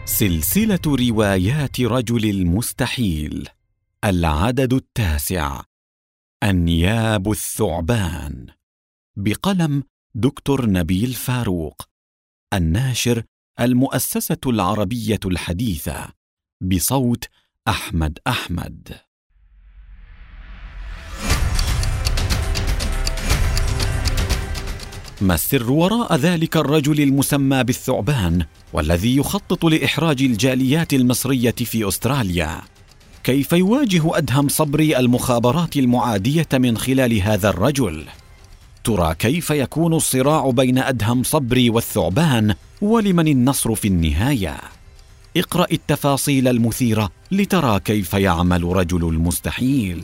سلسلة روايات رجل المستحيل، العدد 9، أنياب الثعبان، بقلم دكتور نبيل فاروق. الناشر المؤسسة العربية الحديثة، بصوت أحمد. ما السر وراء ذلك الرجل المسمى بالثعبان والذي يخطط لإحراج الجاليات المصرية في أستراليا؟ كيف يواجه أدهم صبري المخابرات المعادية من خلال هذا الرجل؟ ترى كيف يكون الصراع بين أدهم صبري والثعبان، ولمن النصر في النهاية؟ اقرأ التفاصيل المثيرة لترى كيف يعمل رجل المستحيل.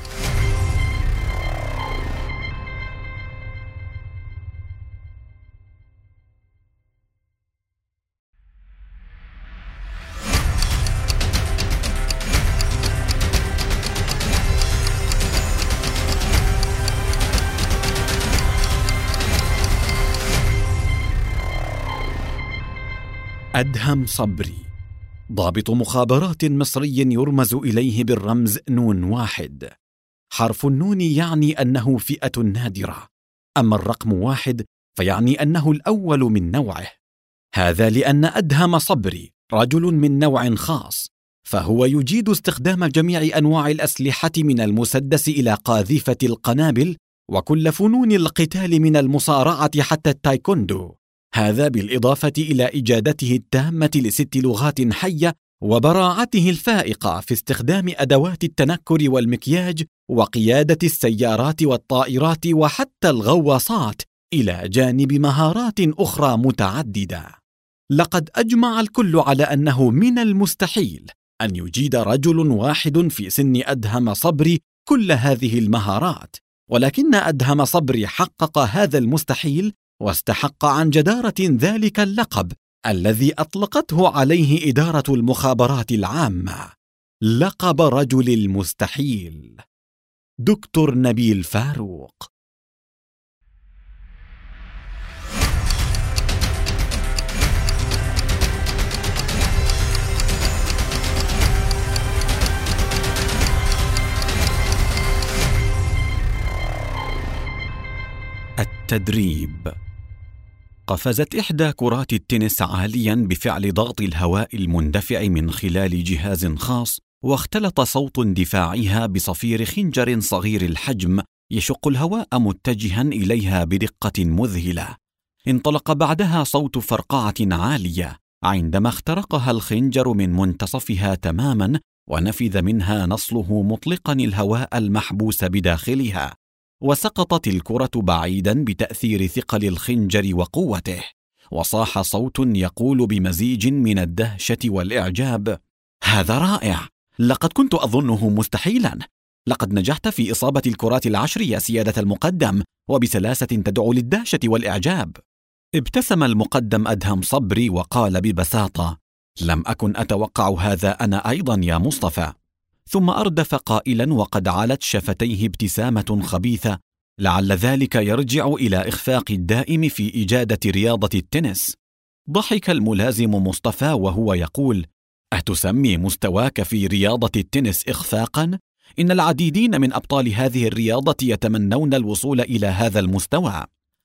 أدهم صبري ضابط مخابرات مصري يرمز إليه بالرمز #1. حرف النون يعني أنه فئة نادرة، أما الرقم 1 فيعني أنه الأول من نوعه. هذا لأن أدهم صبري رجل من نوع خاص، فهو يجيد استخدام جميع أنواع الأسلحة من المسدس إلى قاذفة القنابل وكل فنون القتال من المصارعة حتى التايكوندو. هذا بالإضافة إلى إجادته التامة ل6 لغات حية وبراعته الفائقة في استخدام أدوات التنكر والمكياج وقيادة السيارات والطائرات وحتى الغواصات، إلى جانب مهارات أخرى متعددة. لقد أجمع الكل على أنه من المستحيل أن يجيد رجل واحد في سن أدهم صبري كل هذه المهارات، ولكن أدهم صبري حقق هذا المستحيل واستحق عن جدارة ذلك اللقب الذي أطلقته عليه إدارة المخابرات العامة، لقب رجل المستحيل. دكتور نبيل فاروق. التدريب. قفزت إحدى كرات التنس عاليا بفعل ضغط الهواء المندفع من خلال جهاز خاص، واختلط صوت دفاعها بصفير خنجر صغير الحجم يشق الهواء متجها إليها بدقة مذهلة. انطلق بعدها صوت فرقعة عالية عندما اخترقها الخنجر من منتصفها تماما، ونفذ منها نصله مطلقا الهواء المحبوس بداخلها، وسقطت الكرة بعيدا بتأثير ثقل الخنجر وقوته. وصاح صوت يقول بمزيج من الدهشة والإعجاب: هذا رائع! لقد كنت أظنه مستحيلا. لقد نجحت في إصابة الكرات ال10 يا سيادة المقدم، وبسلاسة تدعو للدهشة والإعجاب. ابتسم المقدم أدهم صبري وقال ببساطة: لم أكن أتوقع هذا أنا أيضا يا مصطفى. ثم أردف قائلا وقد علت شفتيه ابتسامة خبيثة: لعل ذلك يرجع إلى إخفاق الدائم في إجادة رياضة التنس. ضحك الملازم مصطفى وهو يقول: أتسمي مستواك في رياضة التنس إخفاقا؟ إن العديدين من أبطال هذه الرياضة يتمنون الوصول إلى هذا المستوى.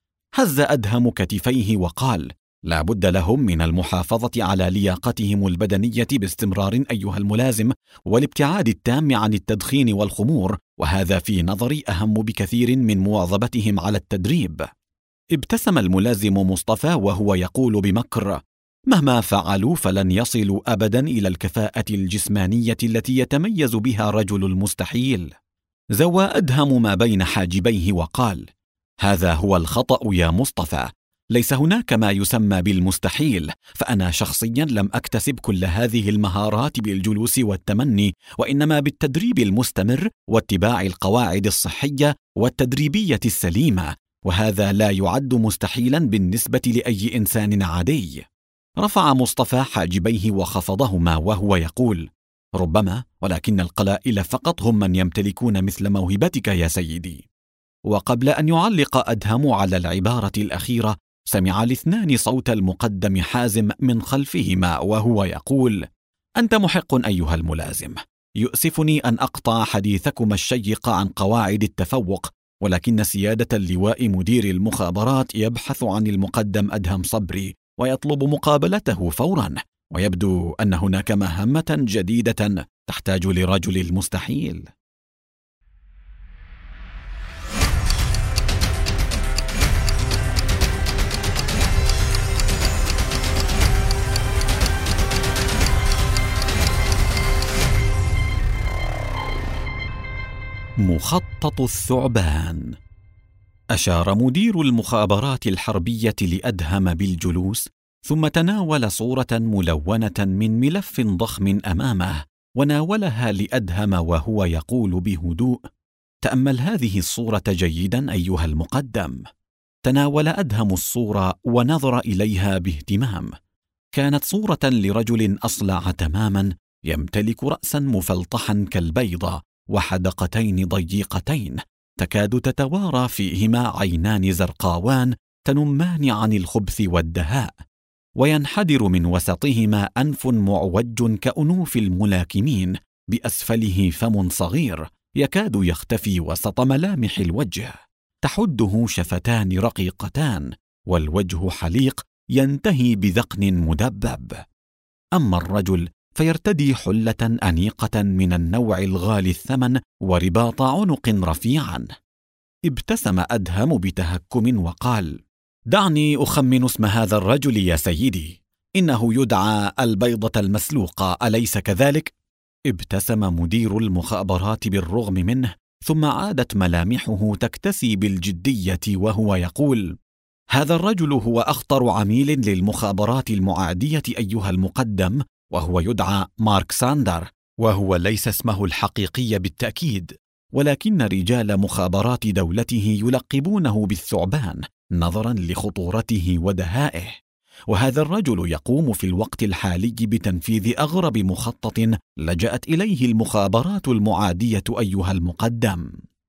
هز أدهم كتفيه وقال: لا بد لهم من المحافظة على لياقتهم البدنية باستمرار أيها الملازم، والابتعاد التام عن التدخين والخمور، وهذا في نظري أهم بكثير من مواظبتهم على التدريب. ابتسم الملازم مصطفى وهو يقول بمكر: مهما فعلوا فلن يصلوا أبدا إلى الكفاءة الجسمانية التي يتميز بها رجل المستحيل. زوى أدهم ما بين حاجبيه وقال: هذا هو الخطأ يا مصطفى، ليس هناك ما يسمى بالمستحيل، فأنا شخصيا لم أكتسب كل هذه المهارات بالجلوس والتمني، وإنما بالتدريب المستمر واتباع القواعد الصحية والتدريبية السليمة، وهذا لا يعد مستحيلا بالنسبة لأي إنسان عادي. رفع مصطفى حاجبيه وخفضهما وهو يقول: ربما، ولكن القلائل فقط هم من يمتلكون مثل موهبتك يا سيدي. وقبل أن يعلق أدهم على العبارة الأخيرة، سمع الاثنان صوت المقدم حازم من خلفهما وهو يقول: أنت محق أيها الملازم، يؤسفني أن أقطع حديثكما الشيق عن قواعد التفوق، ولكن سيادة اللواء مدير المخابرات يبحث عن المقدم أدهم صبري ويطلب مقابلته فورا، ويبدو أن هناك مهمة جديدة تحتاج لرجل المستحيل. مخطط الثعبان. أشار مدير المخابرات الحربية لأدهم بالجلوس، ثم تناول صورة ملونة من ملف ضخم أمامه وناولها لأدهم وهو يقول بهدوء: تأمل هذه الصورة جيدا أيها المقدم. تناول أدهم الصورة ونظر إليها باهتمام. كانت صورة لرجل أصلع تماما، يمتلك رأسا مفلطحا كالبيضة وحدقتين ضيقتين تكاد تتوارى فيهما عينان زرقاوان تنمان عن الخبث والدهاء، وينحدر من وسطهما أنف معوج كأنوف الملاكمين، بأسفله فم صغير يكاد يختفي وسط ملامح الوجه، تحده شفتان رقيقتان، والوجه حليق ينتهي بذقن مدبب. أما الرجل فيرتدي حلة أنيقة من النوع الغالي الثمن ورباط عنق رفيعا. ابتسم أدهم بتهكم وقال: دعني أخمن اسم هذا الرجل يا سيدي، إنه يدعى البيضة المسلوقة، أليس كذلك؟ ابتسم مدير المخابرات بالرغم منه، ثم عادت ملامحه تكتسي بالجدية وهو يقول: هذا الرجل هو أخطر عميل للمخابرات المعادية أيها المقدم، وهو يدعى مارك ساندر، وهو ليس اسمه الحقيقي بالتأكيد، ولكن رجال مخابرات دولته يلقبونه بالثعبان نظرا لخطورته ودهائه. وهذا الرجل يقوم في الوقت الحالي بتنفيذ أغرب مخطط لجأت إليه المخابرات المعادية أيها المقدم.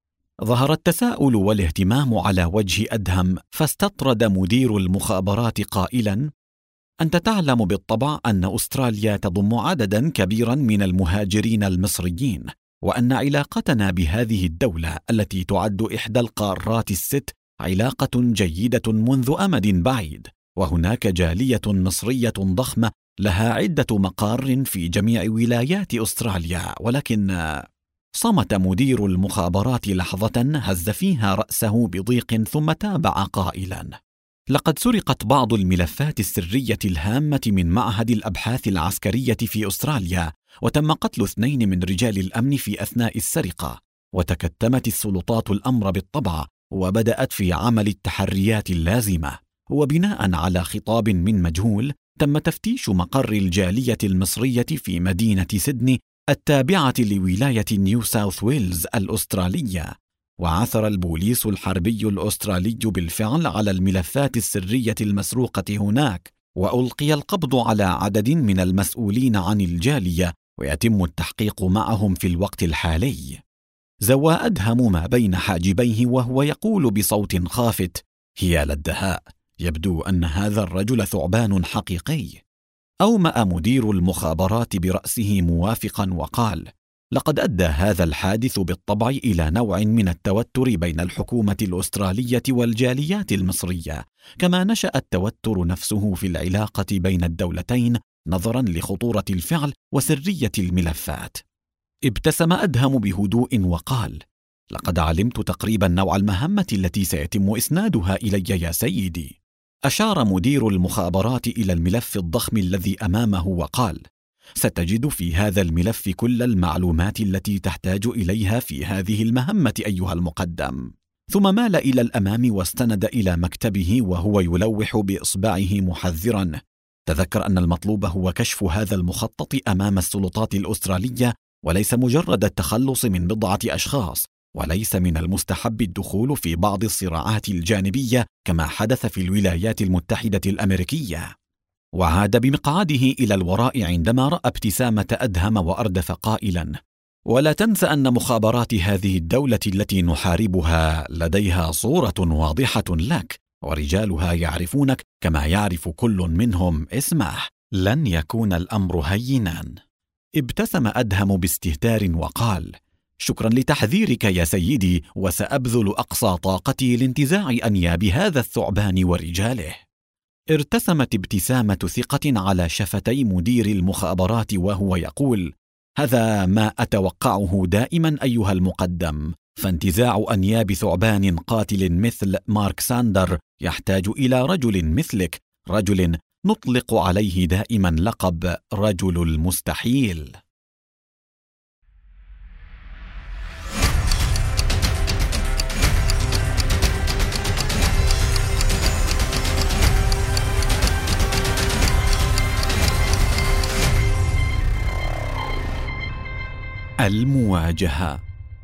ظهر التساؤل والاهتمام على وجه أدهم، فاستطرد مدير المخابرات قائلا: أنت تعلم بالطبع أن أستراليا تضم عددا كبيرا من المهاجرين المصريين، وأن علاقتنا بهذه الدولة التي تعد إحدى القارات الست علاقة جيدة منذ أمد بعيد، وهناك جالية مصرية ضخمة لها عدة مقار في جميع ولايات أستراليا. ولكن صمت مدير المخابرات لحظة هز فيها رأسه بضيق، ثم تابع قائلا: لقد سرقت بعض الملفات السرية الهامة من معهد الأبحاث العسكرية في أستراليا، وتم قتل 2 من رجال الأمن في أثناء السرقة، وتكتمت السلطات الأمر بالطبع وبدأت في عمل التحريات اللازمة. وبناء على خطاب من مجهول تم تفتيش مقر الجالية المصرية في مدينة سيدني التابعة لولاية نيو ساوث ويلز الأسترالية، وعثر البوليس الحربي الأسترالي بالفعل على الملفات السرية المسروقة هناك، وألقي القبض على عدد من المسؤولين عن الجالية، ويتم التحقيق معهم في الوقت الحالي. زوى أدهم ما بين حاجبيه وهو يقول بصوت خافت: هي للدهاء، يبدو أن هذا الرجل ثعبان حقيقي. أومأ مدير المخابرات برأسه موافقا وقال: لقد أدى هذا الحادث بالطبع إلى نوع من التوتر بين الحكومة الأسترالية والجاليات المصرية، كما نشأ التوتر نفسه في العلاقة بين الدولتين نظرا لخطورة الفعل وسرية الملفات. ابتسم أدهم بهدوء وقال: لقد علمت تقريبا نوع المهمة التي سيتم إسنادها إلي يا سيدي. أشار مدير المخابرات إلى الملف الضخم الذي أمامه وقال: ستجد في هذا الملف كل المعلومات التي تحتاج إليها في هذه المهمة أيها المقدم. ثم مال إلى الأمام واستند إلى مكتبه وهو يلوح بإصبعه محذرا: تذكر أن المطلوب هو كشف هذا المخطط أمام السلطات الأسترالية، وليس مجرد التخلص من بضعة أشخاص، وليس من المستحب الدخول في بعض الصراعات الجانبية كما حدث في الولايات المتحدة الأمريكية. وعاد بمقعده إلى الوراء عندما رأى ابتسامة أدهم وأردف قائلا: ولا تنسى أن مخابرات هذه الدولة التي نحاربها لديها صورة واضحة لك، ورجالها يعرفونك كما يعرف كل منهم اسمه. لن يكون الأمر هينا. ابتسم أدهم باستهتار وقال: شكرا لتحذيرك يا سيدي، وسأبذل أقصى طاقتي لانتزاع أنياب هذا الثعبان ورجاله. ارتسمت ابتسامة ثقة على شفتي مدير المخابرات وهو يقول: هذا ما أتوقعه دائما أيها المقدم، فانتزاع أنياب ثعبان قاتل مثل مارك ساندر يحتاج إلى رجل مثلك، رجل نطلق عليه دائما لقب رجل المستحيل. المواجهة.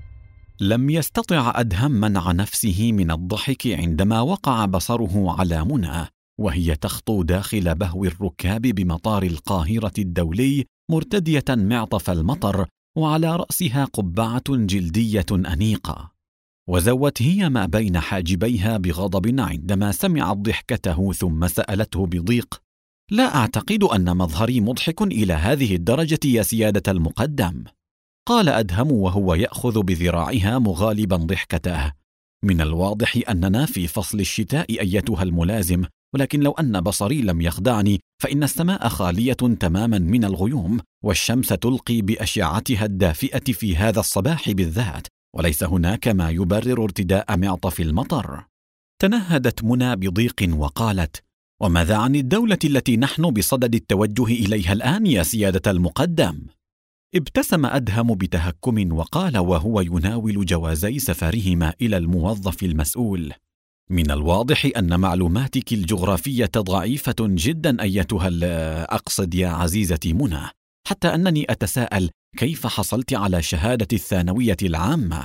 لم يستطع أدهم منع نفسه من الضحك عندما وقع بصره على منى وهي تخطو داخل بهو الركاب بمطار القاهرة الدولي مرتدية معطف المطر، وعلى رأسها قبعة جلدية أنيقة. وزوت هي ما بين حاجبيها بغضب عندما سمعت ضحكته، ثم سألته بضيق: لا أعتقد أن مظهري مضحك إلى هذه الدرجة يا سيادة المقدم. قال أدهم وهو يأخذ بذراعها مغالبا ضحكته: من الواضح أننا في فصل الشتاء أيتها الملازم، ولكن لو أن بصري لم يخدعني فإن السماء خالية تماما من الغيوم، والشمس تلقي بأشعتها الدافئة في هذا الصباح بالذات، وليس هناك ما يبرر ارتداء معطف المطر. تنهدت منى بضيق وقالت: وماذا عن الدولة التي نحن بصدد التوجه إليها الآن يا سيادة المقدم؟ ابتسم أدهم بتهكم وقال وهو يناول جوازي سفرهما إلى الموظف المسؤول: من الواضح أن معلوماتك الجغرافية ضعيفة جدا أيتها أقصد يا عزيزتي منى، حتى أنني أتساءل كيف حصلت على شهادة الثانوية العامة.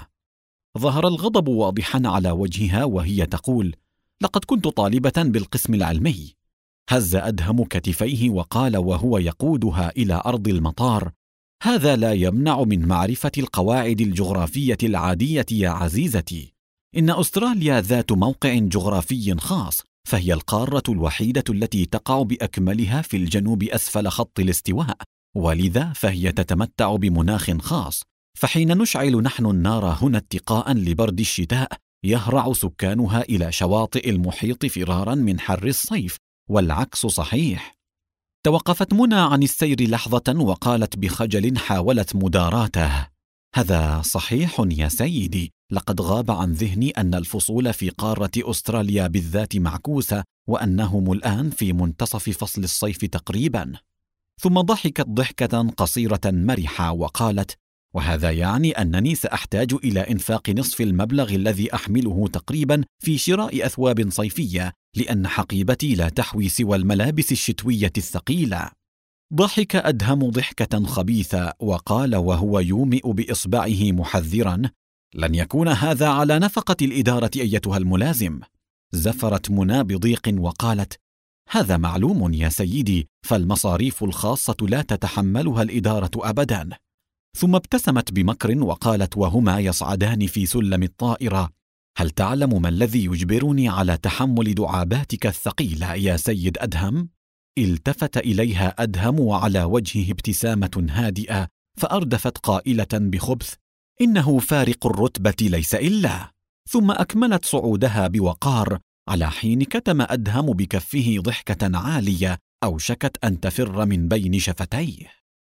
ظهر الغضب واضحا على وجهها وهي تقول: لقد كنت طالبة بالقسم العلمي. هز أدهم كتفيه وقال وهو يقودها إلى أرض المطار: هذا لا يمنع من معرفة القواعد الجغرافية العادية يا عزيزتي. إن أستراليا ذات موقع جغرافي خاص، فهي القارة الوحيدة التي تقع بأكملها في الجنوب أسفل خط الاستواء، ولذا فهي تتمتع بمناخ خاص. فحين نشعل نحن النار هنا اتقاء لبرد الشتاء، يهرع سكانها إلى شواطئ المحيط فرارا من حر الصيف، والعكس صحيح. توقفت منى عن السير لحظة وقالت بخجل حاولت مداراته: هذا صحيح يا سيدي، لقد غاب عن ذهني أن الفصول في قارة أستراليا بالذات معكوسة، وأنهم الآن في منتصف فصل الصيف تقريبا. ثم ضحكت ضحكة قصيرة مرحة وقالت: وهذا يعني أنني سأحتاج إلى إنفاق نصف المبلغ الذي أحمله تقريبا في شراء أثواب صيفية، لأن حقيبتي لا تحوي سوى الملابس الشتوية الثقيلة. ضحك أدهم ضحكة خبيثة وقال وهو يومئ بإصبعه محذرا: لن يكون هذا على نفقة الإدارة أيتها الملازم. زفرت منى بضيق وقالت: هذا معلوم يا سيدي، فالمصاريف الخاصة لا تتحملها الإدارة أبدا. ثم ابتسمت بمكر وقالت وهما يصعدان في سلم الطائرة: هل تعلم ما الذي يجبرني على تحمل دعاباتك الثقيلة يا سيد أدهم؟ التفت إليها أدهم وعلى وجهه ابتسامة هادئة، فأردفت قائلة بخبث: إنه فارق الرتبة ليس إلا. ثم أكملت صعودها بوقار، على حين كتم أدهم بكفه ضحكة عالية أوشكت أن تفر من بين شفتيه.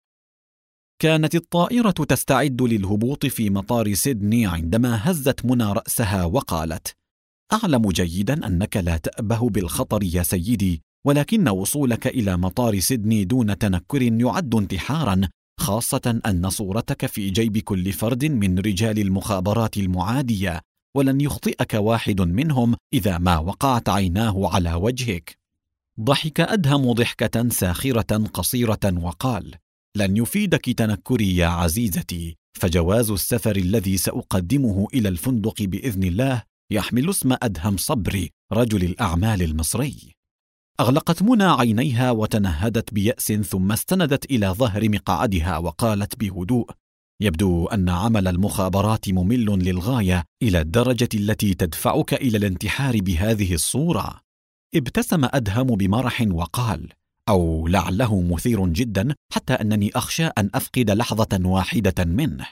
كانت الطائرة تستعد للهبوط في مطار سيدني عندما هزت منى رأسها وقالت: أعلم جيدا أنك لا تأبه بالخطر يا سيدي، ولكن وصولك إلى مطار سيدني دون تنكر يعد انتحارا، خاصة أن صورتك في جيب كل فرد من رجال المخابرات المعادية، ولن يخطئك واحد منهم إذا ما وقعت عيناه على وجهك. ضحك أدهم ضحكة ساخرة قصيرة وقال: لن يفيدك تنكري يا عزيزتي، فجواز السفر الذي سأقدمه إلى الفندق بإذن الله يحمل اسم أدهم صبري، رجل الأعمال المصري. أغلقت منى عينيها وتنهدت بيأس، ثم استندت إلى ظهر مقعدها وقالت بهدوء: يبدو أن عمل المخابرات ممل للغاية إلى الدرجة التي تدفعك إلى الانتحار بهذه الصورة. ابتسم أدهم بمرح وقال: أو لعله مثير جدا حتى أنني أخشى أن أفقد لحظة واحدة منه.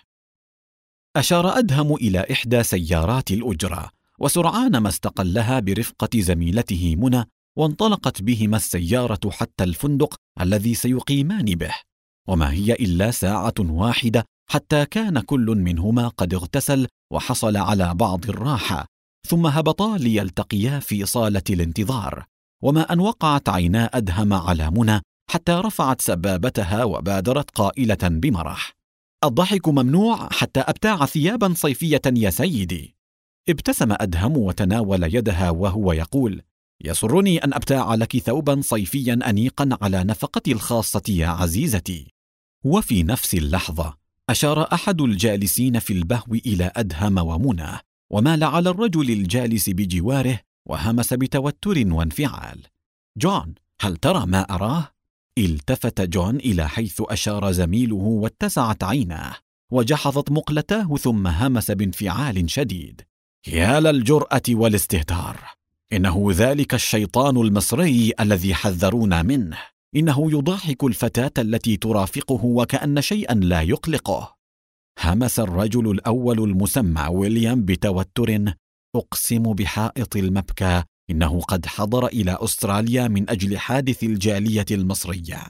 أشار أدهم إلى إحدى سيارات الأجرة، وسرعان ما استقلها برفقة زميلته منى، وانطلقت بهما السيارة حتى الفندق الذي سيقيمان به، وما هي إلا ساعة واحدة حتى كان كل منهما قد اغتسل وحصل على بعض الراحة، ثم هبطا ليلتقيا في صالة الانتظار. وما أن وقعت عينا أدهم على منى حتى رفعت سبابتها وبادرت قائلة بمرح: الضحك ممنوع حتى أبتاع ثيابا صيفية يا سيدي. ابتسم أدهم وتناول يدها وهو يقول: يسرني أن أبتاع لك ثوبا صيفيا أنيقا على نفقتي الخاصة يا عزيزتي. وفي نفس اللحظة أشار أحد الجالسين في البهو إلى أدهم ومنى، ومال على الرجل الجالس بجواره وهمس بتوتر وانفعال: جون، هل ترى ما أراه؟ التفت جون إلى حيث أشار زميله واتسعت عيناه وجحظت مقلتاه، ثم همس بانفعال شديد: يا للجرأة والاستهتار! إنه ذلك الشيطان المصري الذي حذرونا منه. إنه يضاحك الفتاة التي ترافقه وكأن شيئا لا يقلقه. همس الرجل الأول المسمى ويليام بتوتر: أقسم بحائط المبكى إنه قد حضر إلى أستراليا من أجل حادث الجالية المصرية.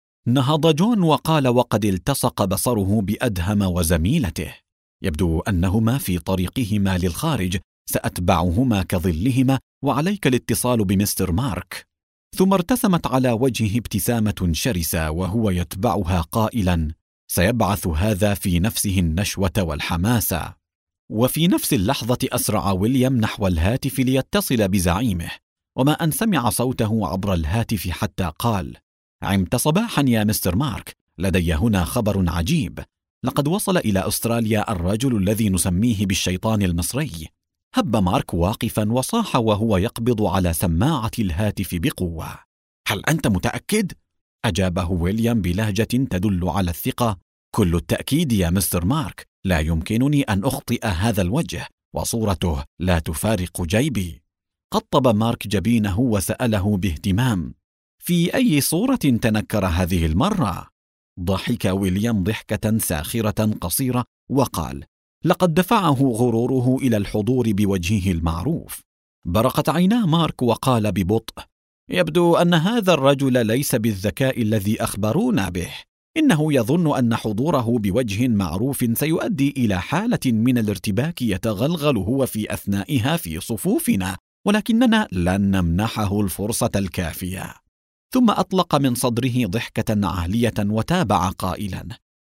نهض جون وقال وقد التصق بصره بأدهم وزميلته: يبدو أنهما في طريقهما للخارج، سأتبعهما كظلهما، وعليك الاتصال بمستر مارك. ثم ارتسمت على وجهه ابتسامة شرسة وهو يتبعها قائلا: سيبعث هذا في نفسه النشوة والحماسة. وفي نفس اللحظة أسرع ويليام نحو الهاتف ليتصل بزعيمه، وما أن سمع صوته عبر الهاتف حتى قال: عمت صباحا يا مستر مارك، لدي هنا خبر عجيب. لقد وصل إلى أستراليا الرجل الذي نسميه بالشيطان المصري. هب مارك واقفا وصاح وهو يقبض على سماعة الهاتف بقوة: هل أنت متأكد؟ أجابه ويليام بلهجة تدل على الثقة: كل التأكيد يا مستر مارك، لا يمكنني أن أخطئ هذا الوجه، وصورته لا تفارق جيبي. قطب مارك جبينه وسأله باهتمام: في أي صورة تنكر هذه المرة؟ ضحك ويليام ضحكة ساخرة قصيرة وقال: لقد دفعه غروره إلى الحضور بوجهه المعروف. برقت عينا مارك وقال ببطء: يبدو أن هذا الرجل ليس بالذكاء الذي أخبرونا به. إنه يظن أن حضوره بوجه معروف سيؤدي إلى حالة من الارتباك يتغلغل هو في أثنائها في صفوفنا، ولكننا لن نمنحه الفرصة الكافية. ثم أطلق من صدره ضحكة عالية وتابع قائلا: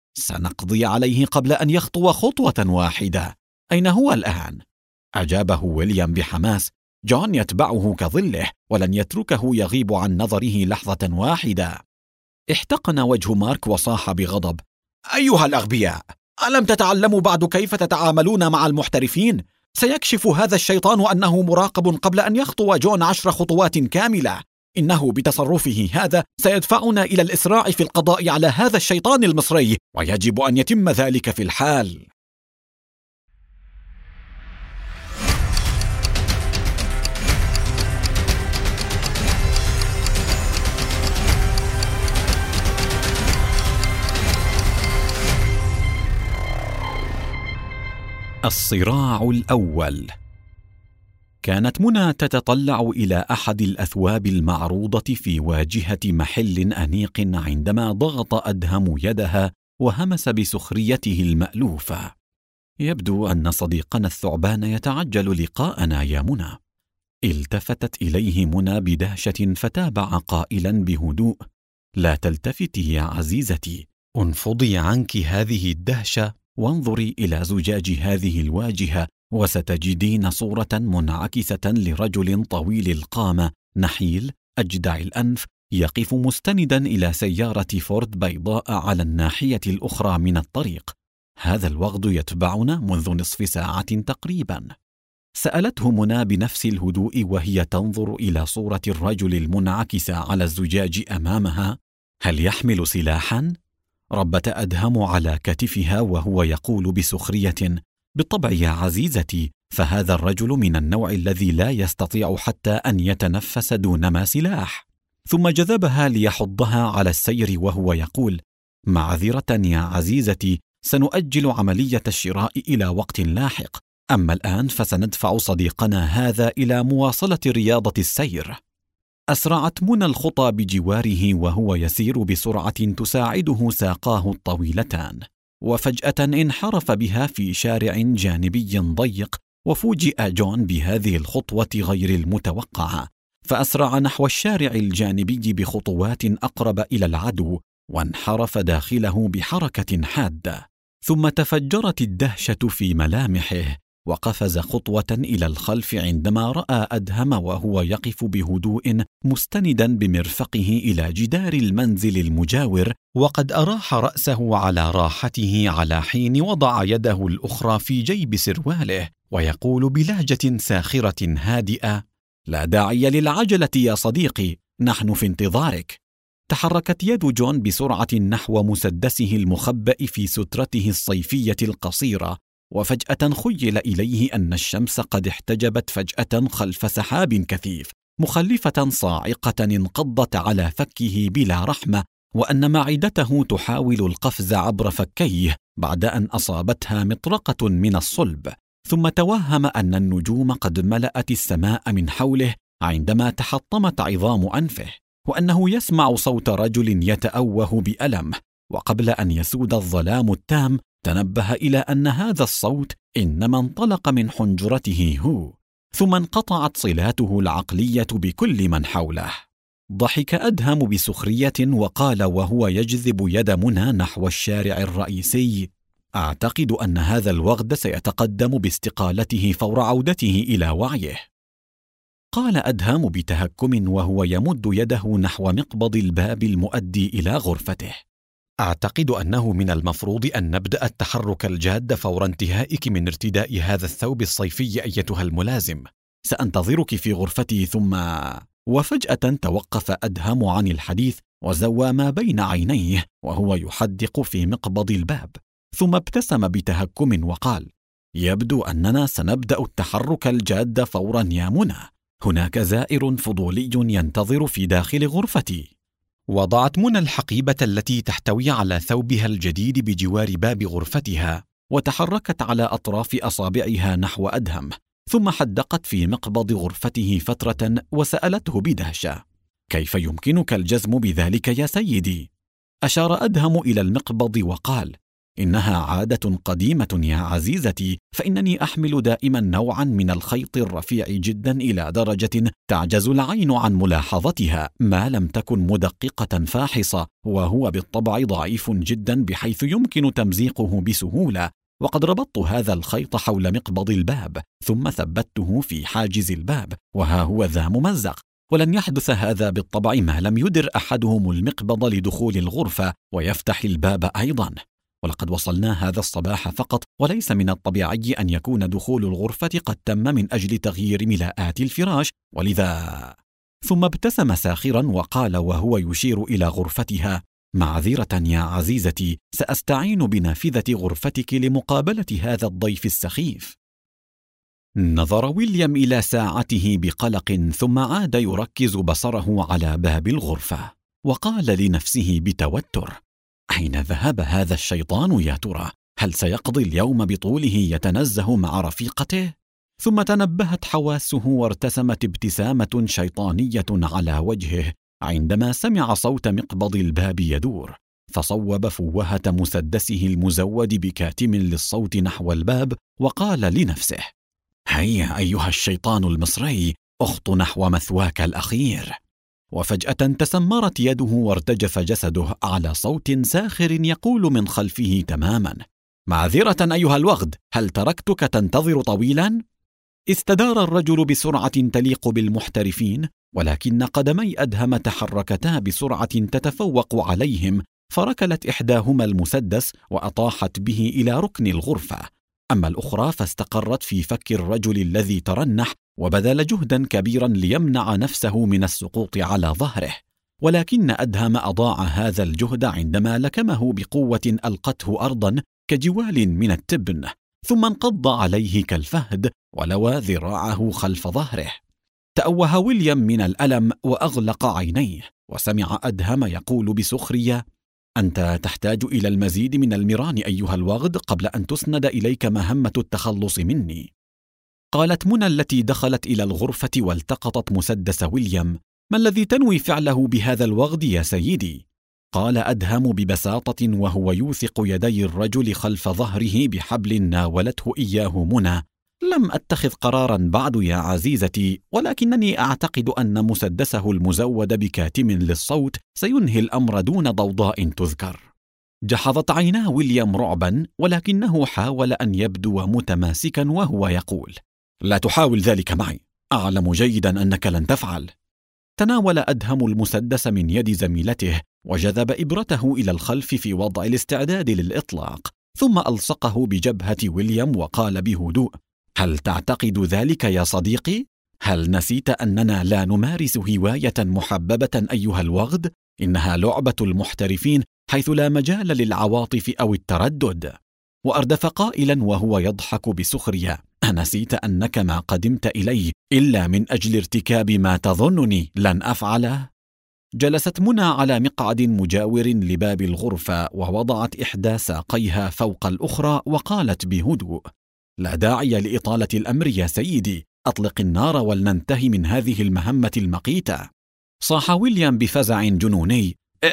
سنقضي عليه قبل أن يخطو خطوة واحدة. أين هو الآن؟ أجابه ويليام بحماس: جون يتبعه كظله، ولن يتركه يغيب عن نظره لحظة واحدة. احتقن وجه مارك وصاح بغضب: أيها الأغبياء، ألم تتعلموا بعد كيف تتعاملون مع المحترفين؟ سيكشف هذا الشيطان أنه مراقب قبل أن يخطو جون 10 خطوات كاملة. إنه بتصرفه هذا سيدفعنا إلى الإسراع في القضاء على هذا الشيطان المصري، ويجب أن يتم ذلك في الحال. الصراع الأول. كانت منى تتطلع إلى أحد الأثواب المعروضة في واجهة محل أنيق عندما ضغط أدهم يدها وهمس بسخريته المألوفة: يبدو أن صديقنا الثعبان يتعجل لقاءنا يا منى. التفتت إليه منى بدهشة فتابع قائلا بهدوء: لا تلتفتي يا عزيزتي، انفضي عنك هذه الدهشة وانظري إلى زجاج هذه الواجهة، وستجدين صورة منعكسة لرجل طويل القامة نحيل أجدع الأنف يقف مستندا إلى سيارة فورد بيضاء على الناحية الأخرى من الطريق. هذا الوغد يتبعنا منذ نصف ساعة تقريبا. سألته منى بنفس الهدوء وهي تنظر إلى صورة الرجل المنعكسة على الزجاج أمامها: هل يحمل سلاحا؟ ربت أدهم على كتفها وهو يقول بسخرية: بالطبع يا عزيزتي، فهذا الرجل من النوع الذي لا يستطيع حتى أن يتنفس دون ما سلاح. ثم جذبها ليحضها على السير وهو يقول: معذرة يا عزيزتي، سنؤجل عملية الشراء إلى وقت لاحق، أما الآن فسندفع صديقنا هذا إلى مواصلة رياضة السير. أسرعت منى الخطى بجواره وهو يسير بسرعة تساعده ساقاه الطويلتان، وفجأة انحرف بها في شارع جانبي ضيق، وفوجئ جون بهذه الخطوة غير المتوقعة، فأسرع نحو الشارع الجانبي بخطوات أقرب إلى العدو، وانحرف داخله بحركة حادة. ثم تفجرت الدهشة في ملامحه، وقفز خطوة إلى الخلف عندما رأى أدهم وهو يقف بهدوء مستندا بمرفقه إلى جدار المنزل المجاور، وقد أراح رأسه على راحته على حين وضع يده الأخرى في جيب سرواله، ويقول بلهجة ساخرة هادئة: لا داعي للعجلة يا صديقي، نحن في انتظارك. تحركت يد جون بسرعة نحو مسدسه المخبأ في سترته الصيفية القصيرة، وفجأة خيل إليه أن الشمس قد احتجبت فجأة خلف سحاب كثيف، مخلفة صاعقة انقضت على فكه بلا رحمة، وأن معدته تحاول القفز عبر فكيه بعد أن أصابتها مطرقة من الصلب. ثم توهم أن النجوم قد ملأت السماء من حوله عندما تحطمت عظام أنفه، وأنه يسمع صوت رجل يتأوه بألم، وقبل أن يسود الظلام التام تنبه إلى أن هذا الصوت إنما انطلق من حنجرته هو. ثم انقطعت صلاته العقلية بكل من حوله. ضحك أدهم بسخرية وقال وهو يجذب يد منى نحو الشارع الرئيسي: أعتقد أن هذا الوغد سيتقدم باستقالته فور عودته إلى وعيه. قال أدهم بتهكم وهو يمد يده نحو مقبض الباب المؤدي إلى غرفته: أعتقد أنه من المفروض أن نبدأ التحرك الجاد فور انتهائك من ارتداء هذا الثوب الصيفي أيتها الملازم. سأنتظرك في غرفتي. ثم وفجأة توقف أدهم عن الحديث وزوى ما بين عينيه وهو يحدق في مقبض الباب، ثم ابتسم بتهكم وقال: يبدو أننا سنبدأ التحرك الجاد فورا يا منى، هناك زائر فضولي ينتظر في داخل غرفتي. وضعت منى الحقيبة التي تحتوي على ثوبها الجديد بجوار باب غرفتها، وتحركت على أطراف أصابعها نحو أدهم، ثم حدقت في مقبض غرفته فترة وسألته بدهشة: كيف يمكنك الجزم بذلك يا سيدي؟ أشار أدهم إلى المقبض وقال: إنها عادة قديمة يا عزيزتي، فإنني أحمل دائما نوعا من الخيط الرفيع جدا إلى درجة تعجز العين عن ملاحظتها ما لم تكن مدققة فاحصة، وهو بالطبع ضعيف جدا بحيث يمكن تمزيقه بسهولة، وقد ربطت هذا الخيط حول مقبض الباب ثم ثبته في حاجز الباب، وها هو ذا ممزق، ولن يحدث هذا بالطبع ما لم يدر أحدهم المقبض لدخول الغرفة ويفتح الباب أيضا. ولقد وصلنا هذا الصباح فقط، وليس من الطبيعي أن يكون دخول الغرفة قد تم من أجل تغيير ملاءات الفراش، ولذا. ثم ابتسم ساخرا وقال وهو يشير إلى غرفتها: معذرة يا عزيزتي، سأستعين بنافذة غرفتك لمقابلة هذا الضيف السخيف. نظر ويليام إلى ساعته بقلق، ثم عاد يركز بصره على باب الغرفة، وقال لنفسه بتوتر: أين ذهب هذا الشيطان يا ترى؟ هل سيقضي اليوم بطوله يتنزه مع رفيقته؟ ثم تنبهت حواسه وارتسمت ابتسامة شيطانية على وجهه عندما سمع صوت مقبض الباب يدور، فصوب فوهة مسدسه المزود بكاتم للصوت نحو الباب وقال لنفسه: هيا أيها الشيطان المصري، أخط نحو مثواك الأخير. وفجأة تسمرت يده وارتجف جسده على صوت ساخر يقول من خلفه تماما: معذرة أيها الوغد، هل تركتك تنتظر طويلا؟ استدار الرجل بسرعة تليق بالمحترفين، ولكن قدمي أدهم تحركتا بسرعة تتفوق عليهم، فركلت إحداهما المسدس وأطاحت به إلى ركن الغرفة، أما الأخرى فاستقرت في فك الرجل الذي ترنح وبذل جهدا كبيرا ليمنع نفسه من السقوط على ظهره. ولكن أدهم أضاع هذا الجهد عندما لكمه بقوة ألقته أرضا كجوال من التبن، ثم انقض عليه كالفهد ولوى ذراعه خلف ظهره. تأوه ويليام من الألم وأغلق عينيه، وسمع أدهم يقول بسخرية: أنت تحتاج إلى المزيد من المران أيها الوغد قبل أن تسند إليك مهمة التخلص مني. قالت منى التي دخلت إلى الغرفة والتقطت مسدس ويليام: ما الذي تنوي فعله بهذا الوغد يا سيدي؟ قال أدهم ببساطة وهو يوثق يدي الرجل خلف ظهره بحبل ناولته إياه منى: لم أتخذ قرارا بعد يا عزيزتي، ولكنني أعتقد أن مسدسه المزود بكاتم للصوت سينهي الأمر دون ضوضاء تذكر. جحظت عينا ويليام رعبا، ولكنه حاول أن يبدو متماسكا وهو يقول: لا تحاول ذلك معي، أعلم جيدا أنك لن تفعل. تناول أدهم المسدس من يد زميلته وجذب إبرته إلى الخلف في وضع الاستعداد للإطلاق، ثم ألصقه بجبهة ويليام وقال بهدوء: هل تعتقد ذلك يا صديقي؟ هل نسيت أننا لا نمارس هواية محببة أيها الوغد؟ إنها لعبة المحترفين حيث لا مجال للعواطف أو التردد. وأردف قائلا وهو يضحك بسخرية: أنسيت أنك ما قدمت إلي إلا من أجل ارتكاب ما تظنني لن أفعله؟ جلست منى على مقعد مجاور لباب الغرفة ووضعت إحدى ساقيها فوق الأخرى وقالت بهدوء: لا داعي لإطالة الأمر يا سيدي، أطلق النار ولننتهي من هذه المهمة المقيتة. صاح ويليام بفزع جنوني: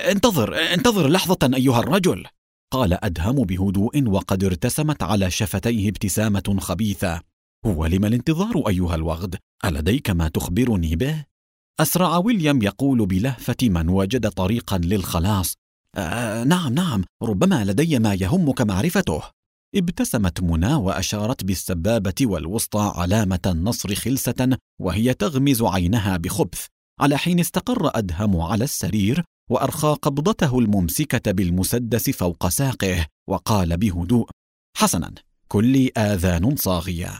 انتظر لحظة أيها الرجل. قال أدهم بهدوء وقد ارتسمت على شفتيه ابتسامة خبيثة: هو لم الانتظار أيها الوغد؟ ألديك ما تخبرني به؟ أسرع ويليام يقول بلهفة من وجد طريقا للخلاص: نعم، ربما لدي ما يهمك معرفته. ابتسمت منى وأشارت بالسبابة والوسطى علامة النصر خلسة وهي تغمز عينها بخبث، على حين استقر أدهم على السرير وأرخى قبضته الممسكة بالمسدس فوق ساقه وقال بهدوء: حسنا، كل آذان صاغية.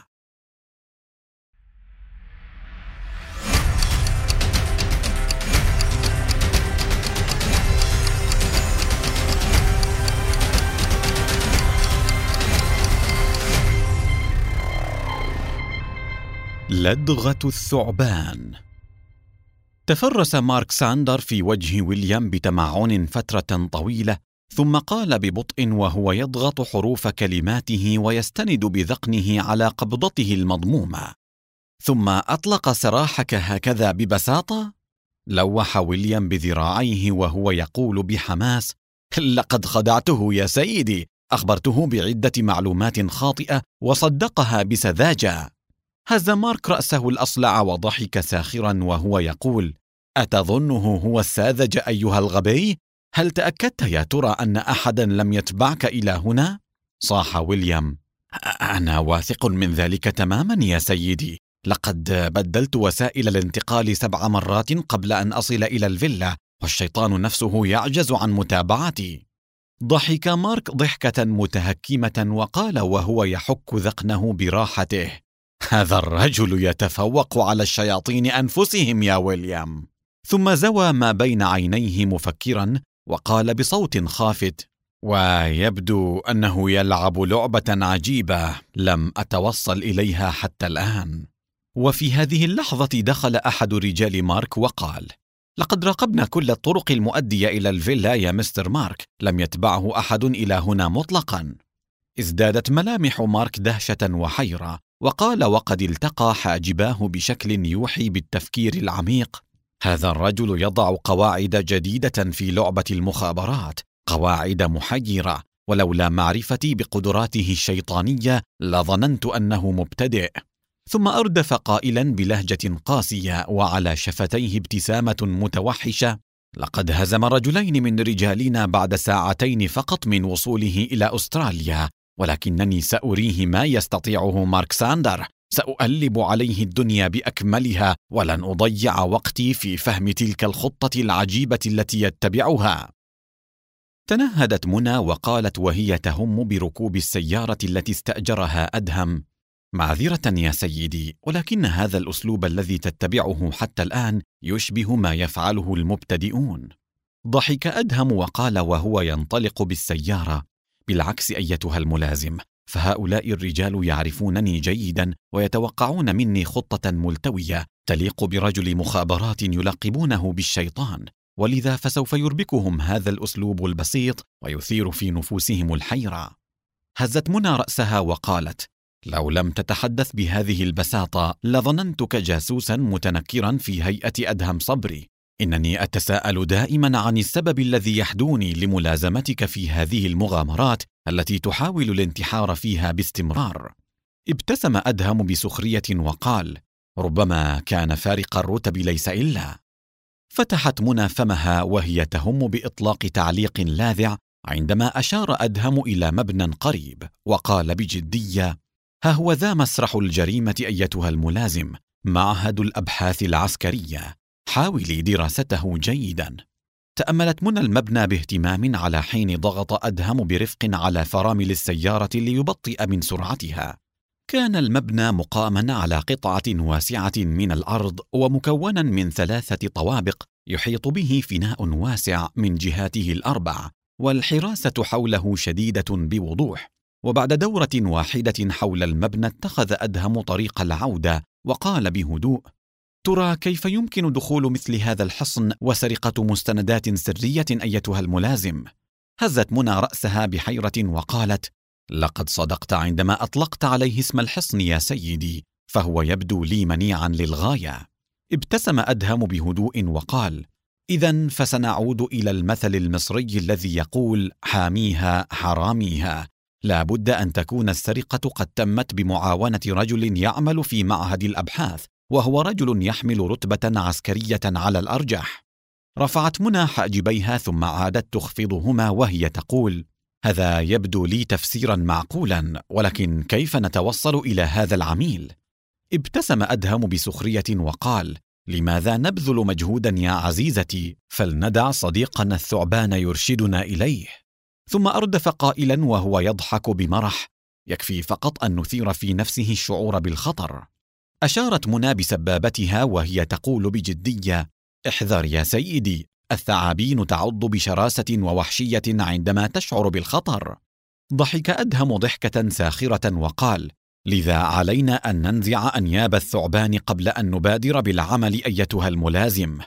لدغة الثعبان. تفرس مارك ساندر في وجه ويليام بتمعن فترة طويلة، ثم قال ببطء وهو يضغط حروف كلماته ويستند بذقنه على قبضته المضمومة: ثم أطلق سراحك هكذا ببساطة؟ لوح ويليام بذراعيه وهو يقول بحماس: لقد خدعته يا سيدي، أخبرته بعدة معلومات خاطئة وصدقها بسذاجة. هز مارك رأسه الأصلع وضحك ساخرا وهو يقول: أتظنه هو الساذج أيها الغبي؟ هل تأكدت يا ترى أن أحدا لم يتبعك إلى هنا؟ صاح ويليام: أنا واثق من ذلك تماما يا سيدي، لقد بدلت وسائل الانتقال 7 مرات قبل أن أصل إلى الفيلا، والشيطان نفسه يعجز عن متابعتي. ضحك مارك ضحكة متهكمة وقال وهو يحك ذقنه براحته: هذا الرجل يتفوق على الشياطين أنفسهم يا ويليام. ثم زوى ما بين عينيه مفكرا وقال بصوت خافت: ويبدو أنه يلعب لعبة عجيبة لم أتوصل إليها حتى الآن. وفي هذه اللحظة دخل أحد رجال مارك وقال: لقد راقبنا كل الطرق المؤدية إلى الفيلا يا مستر مارك، لم يتبعه أحد إلى هنا مطلقا. ازدادت ملامح مارك دهشة وحيرة، وقال وقد التقى حاجباه بشكل يوحي بالتفكير العميق: هذا الرجل يضع قواعد جديدة في لعبة المخابرات، قواعد محيرة، ولولا معرفتي بقدراته الشيطانية لظننت أنه مبتدئ. ثم أردف قائلا بلهجة قاسية وعلى شفتيه ابتسامة متوحشة: لقد هزم رجلين من رجالنا بعد ساعتين فقط من وصوله إلى أستراليا، ولكنني سأريه ما يستطيعه مارك ساندر، سأقلب عليه الدنيا بأكملها ولن أضيع وقتي في فهم تلك الخطة العجيبة التي يتبعها. تنهدت منى وقالت وهي تهم بركوب السيارة التي استأجرها أدهم: معذرة يا سيدي، ولكن هذا الأسلوب الذي تتبعه حتى الآن يشبه ما يفعله المبتدئون. ضحك أدهم وقال وهو ينطلق بالسيارة: بالعكس أيتها الملازم، فهؤلاء الرجال يعرفونني جيدا ويتوقعون مني خطة ملتوية تليق برجل مخابرات يلقبونه بالشيطان، ولذا فسوف يربكهم هذا الأسلوب البسيط ويثير في نفوسهم الحيرة. هزت منى رأسها وقالت: لو لم تتحدث بهذه البساطة لظننتك جاسوسا متنكرا في هيئة أدهم صبري. إنني أتساءل دائما عن السبب الذي يحدوني لملازمتك في هذه المغامرات التي تحاول الانتحار فيها باستمرار. ابتسم أدهم بسخرية وقال: ربما كان فارق الرتب ليس إلا. فتحت منى فمها وهي تهم بإطلاق تعليق لاذع عندما أشار أدهم إلى مبنى قريب وقال بجدية: ها هو ذا مسرح الجريمة أيتها الملازم، معهد الأبحاث العسكرية، حاولي دراسته جيدا. تأملت منى المبنى باهتمام على حين ضغط أدهم برفق على فرامل السيارة ليبطئ من سرعتها. كان المبنى مقاما على قطعة واسعة من الأرض ومكونا من 3 طوابق يحيط به فناء واسع من جهاته الأربع، والحراسة حوله شديدة بوضوح. وبعد دورة واحدة حول المبنى اتخذ أدهم طريق العودة وقال بهدوء: ترى كيف يمكن دخول مثل هذا الحصن وسرقة مستندات سرية أيتها الملازم؟ هزت منى رأسها بحيرة وقالت: لقد صدقت عندما أطلقت عليه اسم الحصن يا سيدي، فهو يبدو لي منيعا للغاية. ابتسم أدهم بهدوء وقال: إذن فسنعود إلى المثل المصري الذي يقول: حاميها حراميها. لا بد أن تكون السرقة قد تمت بمعاونة رجل يعمل في معهد الأبحاث، وهو رجل يحمل رتبة عسكرية على الأرجح. رفعت منى حاجبيها ثم عادت تخفضهما وهي تقول: هذا يبدو لي تفسيرا معقولا، ولكن كيف نتوصل إلى هذا العميل؟ ابتسم أدهم بسخرية وقال: لماذا نبذل مجهودا يا عزيزتي؟ فلندع صديقنا الثعبان يرشدنا إليه. ثم أردف قائلا وهو يضحك بمرح: يكفي فقط أن نثير في نفسه الشعور بالخطر. أشارت منى بسبابتها وهي تقول بجدية: احذر يا سيدي، الثعابين تعض بشراسة ووحشية عندما تشعر بالخطر. ضحك أدهم ضحكة ساخرة وقال: لذا علينا أن ننزع أنياب الثعبان قبل أن نبادر بالعمل أيتها الملازم.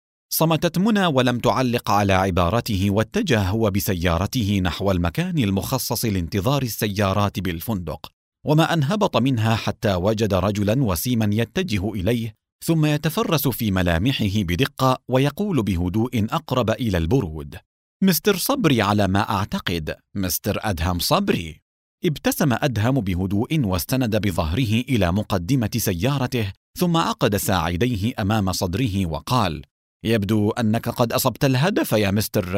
صمتت منى ولم تعلق على عبارته، واتجه هو بسيارته نحو المكان المخصص لانتظار السيارات بالفندق، وما أن هبط منها حتى وجد رجلا وسيما يتجه إليه، ثم يتفرس في ملامحه بدقة ويقول بهدوء أقرب إلى البرود: مستر صبري على ما أعتقد، مستر أدهم صبري. ابتسم أدهم بهدوء واستند بظهره إلى مقدمة سيارته، ثم عقد ساعديه أمام صدره وقال: يبدو أنك قد أصبت الهدف يا مستر.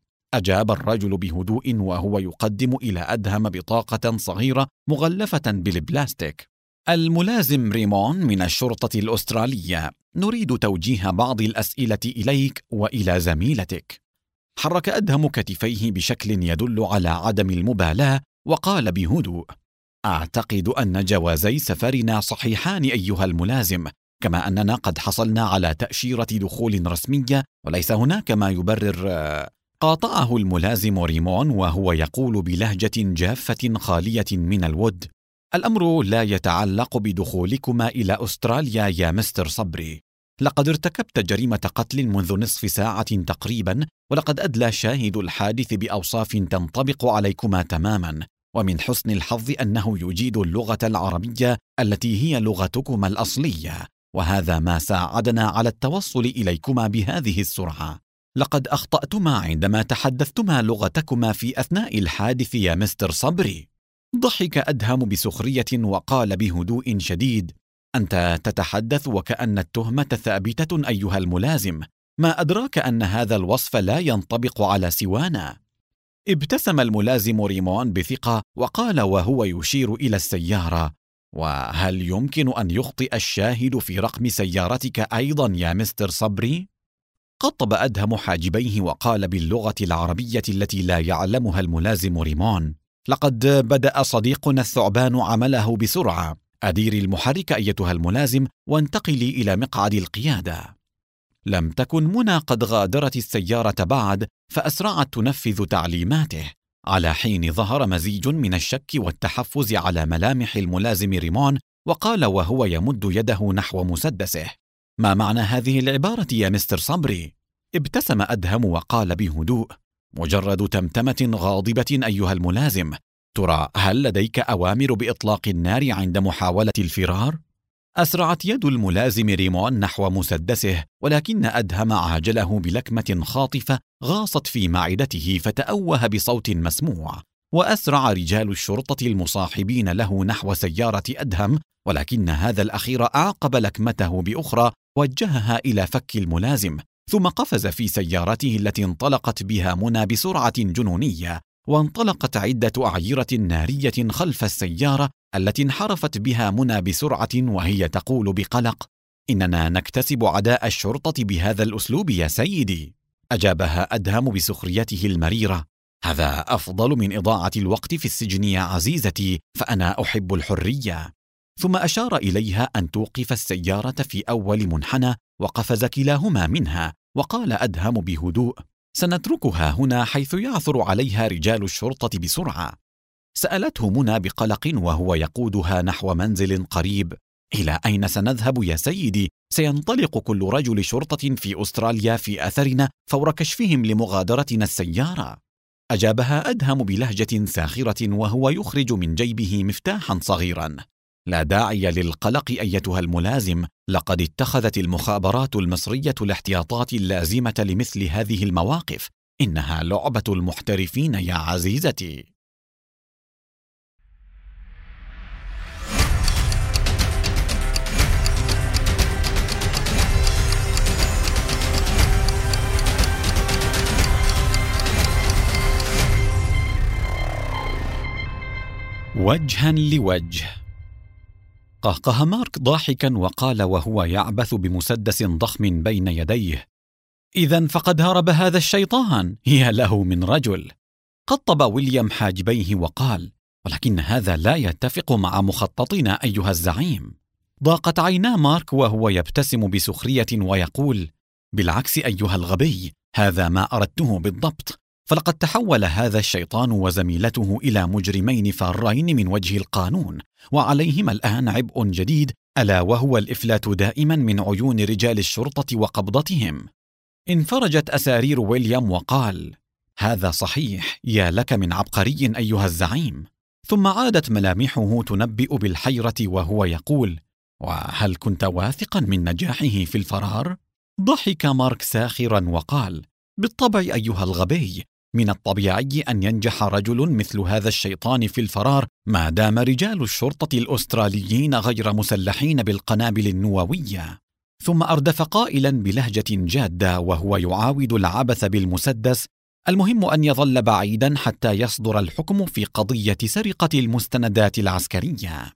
أجاب الرجل بهدوء وهو يقدم إلى أدهم بطاقة صغيرة مغلفة بالبلاستيك: الملازم ريمون من الشرطة الأسترالية، نريد توجيه بعض الأسئلة إليك وإلى زميلتك. حرك أدهم كتفيه بشكل يدل على عدم المبالاة وقال بهدوء: أعتقد أن جوازي سفرنا صحيحان أيها الملازم، كما أننا قد حصلنا على تأشيرة دخول رسمية وليس هناك ما يبرر. قاطعه الملازم ريمون وهو يقول بلهجة جافة خالية من الود: الأمر لا يتعلق بدخولكما إلى أستراليا يا مستر صبري. لقد ارتكبت جريمة قتل منذ نصف ساعة تقريبا، ولقد أدلى شاهد الحادث بأوصاف تنطبق عليكما تماما، ومن حسن الحظ أنه يجيد اللغة العربية التي هي لغتكما الأصلية، وهذا ما ساعدنا على التوصل إليكما بهذه السرعة. لقد أخطأتما عندما تحدثتما لغتكما في أثناء الحادث يا مستر صبري. ضحك أدهم بسخرية وقال بهدوء شديد: أنت تتحدث وكأن التهمة ثابتة أيها الملازم، ما أدراك أن هذا الوصف لا ينطبق على سوانا. ابتسم الملازم ريمون بثقة وقال وهو يشير إلى السيارة: وهل يمكن أن يخطئ الشاهد في رقم سيارتك أيضا يا مستر صبري؟ قطب أدهم حاجبيه وقال باللغة العربية التي لا يعلمها الملازم ريمون: لقد بدأ صديقنا الثعبان عمله بسرعة، أديري المحرك أيتها الملازم وانتقلي إلى مقعد القيادة. لم تكن منى قد غادرت السيارة بعد، فأسرعت تنفذ تعليماته، على حين ظهر مزيج من الشك والتحفز على ملامح الملازم ريمون، وقال وهو يمد يده نحو مسدسه: ما معنى هذه العبارة يا مستر صبري؟ ابتسم أدهم وقال بهدوء: مجرد تمتمة غاضبة أيها الملازم. ترى هل لديك أوامر بإطلاق النار عند محاولة الفرار؟ أسرعت يد الملازم ريمون نحو مسدسه، ولكن أدهم عاجله بلكمة خاطفة غاصت في معدته فتأوه بصوت مسموع. وأسرع رجال الشرطة المصاحبين له نحو سيارة أدهم، ولكن هذا الأخير أعقب لكمته بأخرى وجهها إلى فك الملازم، ثم قفز في سيارته التي انطلقت بها منى بسرعة جنونية. وانطلقت عدة أعيرة نارية خلف السيارة التي انحرفت بها منى بسرعة، وهي تقول بقلق: إننا نكتسب عداء الشرطة بهذا الأسلوب يا سيدي. أجابها أدهم بسخريته المريرة: هذا أفضل من إضاعة الوقت في السجن يا عزيزتي، فأنا أحب الحرية. ثم أشار إليها أن توقف السيارة في أول منحنى، وقفز كلاهما منها، وقال أدهم بهدوء: سنتركها هنا حيث يعثر عليها رجال الشرطة بسرعة. سألته منى بقلق وهو يقودها نحو منزل قريب: إلى أين سنذهب يا سيدي؟ سينطلق كل رجل شرطة في أستراليا في أثرنا فور كشفهم لمغادرتنا السيارة. أجابها أدهم بلهجة ساخرة وهو يخرج من جيبه مفتاحا صغيرا: لا داعي للقلق أيتها الملازم، لقد اتخذت المخابرات المصرية الاحتياطات اللازمة لمثل هذه المواقف، إنها لعبة المحترفين يا عزيزتي. وجها لوجه. قهقه مارك ضاحكا وقال وهو يعبث بمسدس ضخم بين يديه: إذن فقد هرب هذا الشيطان، يا له من رجل. قطب ويليام حاجبيه وقال: ولكن هذا لا يتفق مع مخططنا أيها الزعيم. ضاقت عينا مارك وهو يبتسم بسخرية ويقول: بالعكس أيها الغبي، هذا ما أردته بالضبط، فلقد تحول هذا الشيطان وزميلته إلى مجرمين فارين من وجه القانون، وعليهما الآن عبء جديد، ألا وهو الإفلات دائما من عيون رجال الشرطة وقبضتهم. انفرجت أسارير ويليام وقال: هذا صحيح، يا لك من عبقري أيها الزعيم. ثم عادت ملامحه تنبئ بالحيرة وهو يقول: وهل كنت واثقا من نجاحه في الفرار؟ ضحك مارك ساخرا وقال: بالطبع أيها الغبي، من الطبيعي أن ينجح رجل مثل هذا الشيطان في الفرار ما دام رجال الشرطة الأستراليين غير مسلحين بالقنابل النووية. ثم أردف قائلا بلهجة جادة وهو يعاود العبث بالمسدس: المهم أن يظل بعيدا حتى يصدر الحكم في قضية سرقة المستندات العسكرية.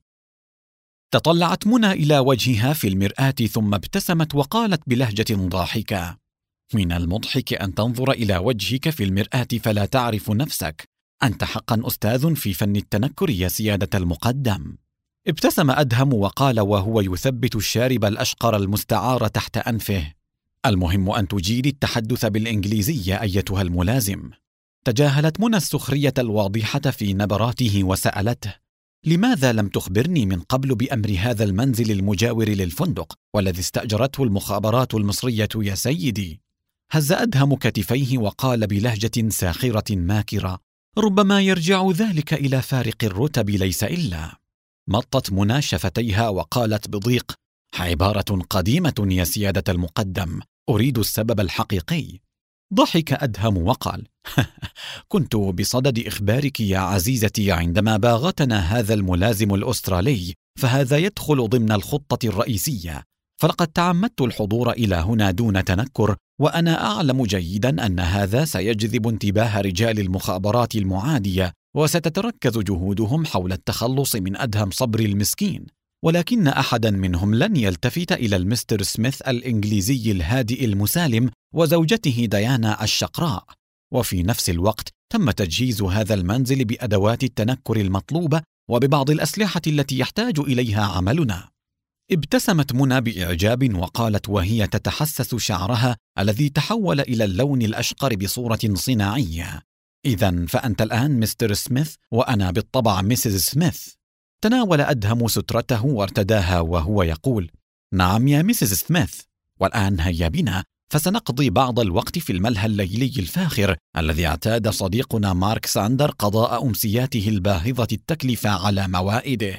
تطلعت منى إلى وجهها في المرآة ثم ابتسمت وقالت بلهجة ضاحكة: من المضحك أن تنظر إلى وجهك في المرآة فلا تعرف نفسك، أنت حقا أستاذ في فن التنكر يا سيادة المقدم. ابتسم أدهم وقال وهو يثبت الشارب الأشقر المستعار تحت أنفه: المهم أن تجيدي التحدث بالإنجليزية أيتها الملازم. تجاهلت منى السخرية الواضحة في نبراته وسألته: لماذا لم تخبرني من قبل بأمر هذا المنزل المجاور للفندق والذي استأجرته المخابرات المصرية يا سيدي؟ هز أدهم كتفيه وقال بلهجة ساخرة ماكرة: ربما يرجع ذلك إلى فارق الرتب ليس إلا. مطت منى شفتيها وقالت بضيق: عبارة قديمة يا سيادة المقدم، أريد السبب الحقيقي. ضحك أدهم وقال: كنت بصدد إخبارك يا عزيزتي عندما باغتنا هذا الملازم الأسترالي، فهذا يدخل ضمن الخطة الرئيسية، فلقد تعمدت الحضور إلى هنا دون تنكر، وأنا أعلم جيدا أن هذا سيجذب انتباه رجال المخابرات المعادية، وستتركز جهودهم حول التخلص من أدهم صبري المسكين، ولكن أحدا منهم لن يلتفت إلى المستر سميث الإنجليزي الهادئ المسالم وزوجته ديانا الشقراء. وفي نفس الوقت تم تجهيز هذا المنزل بأدوات التنكر المطلوبة وببعض الأسلحة التي يحتاج إليها عملنا. ابتسمت منى بإعجاب وقالت وهي تتحسس شعرها الذي تحول إلى اللون الأشقر بصورة صناعية: إذن فأنت الآن مستر سميث وأنا بالطبع ميسيس سميث. تناول أدهم سترته وارتداها وهو يقول: نعم يا ميسيس سميث، والآن هيا بنا، فسنقضي بعض الوقت في الملهى الليلي الفاخر الذي اعتاد صديقنا مارك ساندر قضاء أمسياته الباهظة التكلفة على موائده.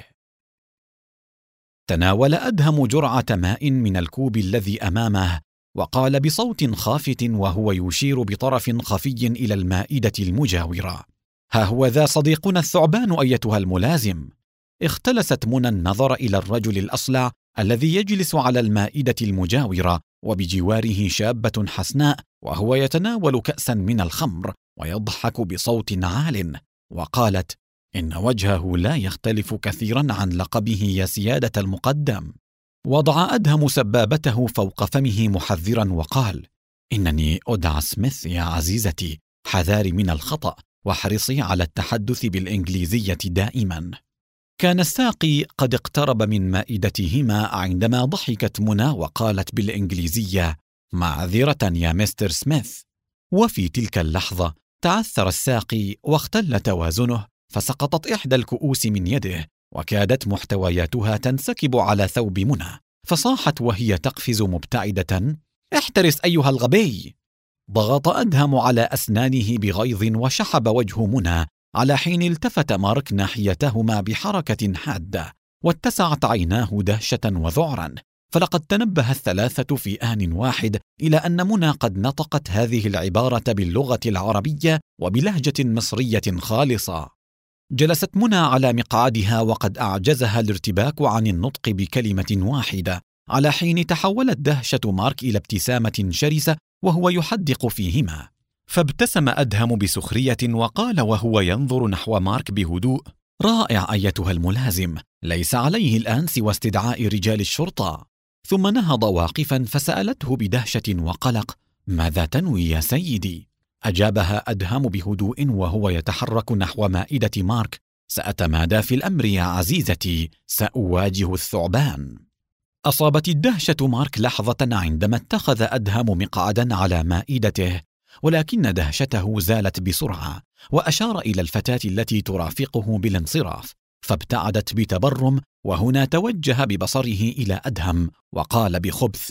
تناول أدهم جرعة ماء من الكوب الذي أمامه وقال بصوت خافت وهو يشير بطرف خفي إلى المائدة المجاورة: ها هو ذا صديقنا الثعبان أيتها الملازم. اختلست منى النظر إلى الرجل الأصلع الذي يجلس على المائدة المجاورة وبجواره شابة حسناء وهو يتناول كأسا من الخمر ويضحك بصوت عال، وقالت: إن وجهه لا يختلف كثيرا عن لقبه يا سيادة المقدم. وضع أدهم سبابته فوق فمه محذرا وقال: إنني أدعى سميث يا عزيزتي، حذاري من الخطأ واحرصي على التحدث بالإنجليزية دائما. كان الساقي قد اقترب من مائدتهما عندما ضحكت منى وقالت بالإنجليزية: معذرة يا مستر سميث. وفي تلك اللحظة تعثر الساقي واختل توازنه، فسقطت إحدى الكؤوس من يده وكادت محتوياتها تنسكب على ثوب منى، فصاحت وهي تقفز مبتعدة: احترس أيها الغبي. ضغط أدهم على أسنانه بغيظ وشحب وجه منى، على حين التفت مارك ناحيتهما بحركة حادة واتسعت عيناه دهشة وذعرا، فلقد تنبه الثلاثة في آن واحد إلى أن منى قد نطقت هذه العبارة باللغة العربية وبلهجة مصرية خالصة. جلست منى على مقعدها وقد أعجزها الارتباك عن النطق بكلمة واحدة، على حين تحولت دهشة مارك إلى ابتسامة شرسة وهو يحدق فيهما. فابتسم أدهم بسخرية وقال وهو ينظر نحو مارك بهدوء: رائع أيتها الملازم، ليس عليه الآن سوى استدعاء رجال الشرطة. ثم نهض واقفا فسألته بدهشة وقلق: ماذا تنوي يا سيدي؟ أجابها أدهم بهدوء وهو يتحرك نحو مائدة مارك: سأتمادى في الأمر يا عزيزتي، سأواجه الثعبان. أصابت الدهشة مارك لحظة عندما اتخذ أدهم مقعدا على مائدته، ولكن دهشته زالت بسرعة، وأشار إلى الفتاة التي ترافقه بالانصراف، فابتعدت بتبرم، وهنا توجه ببصره إلى أدهم وقال بخبث: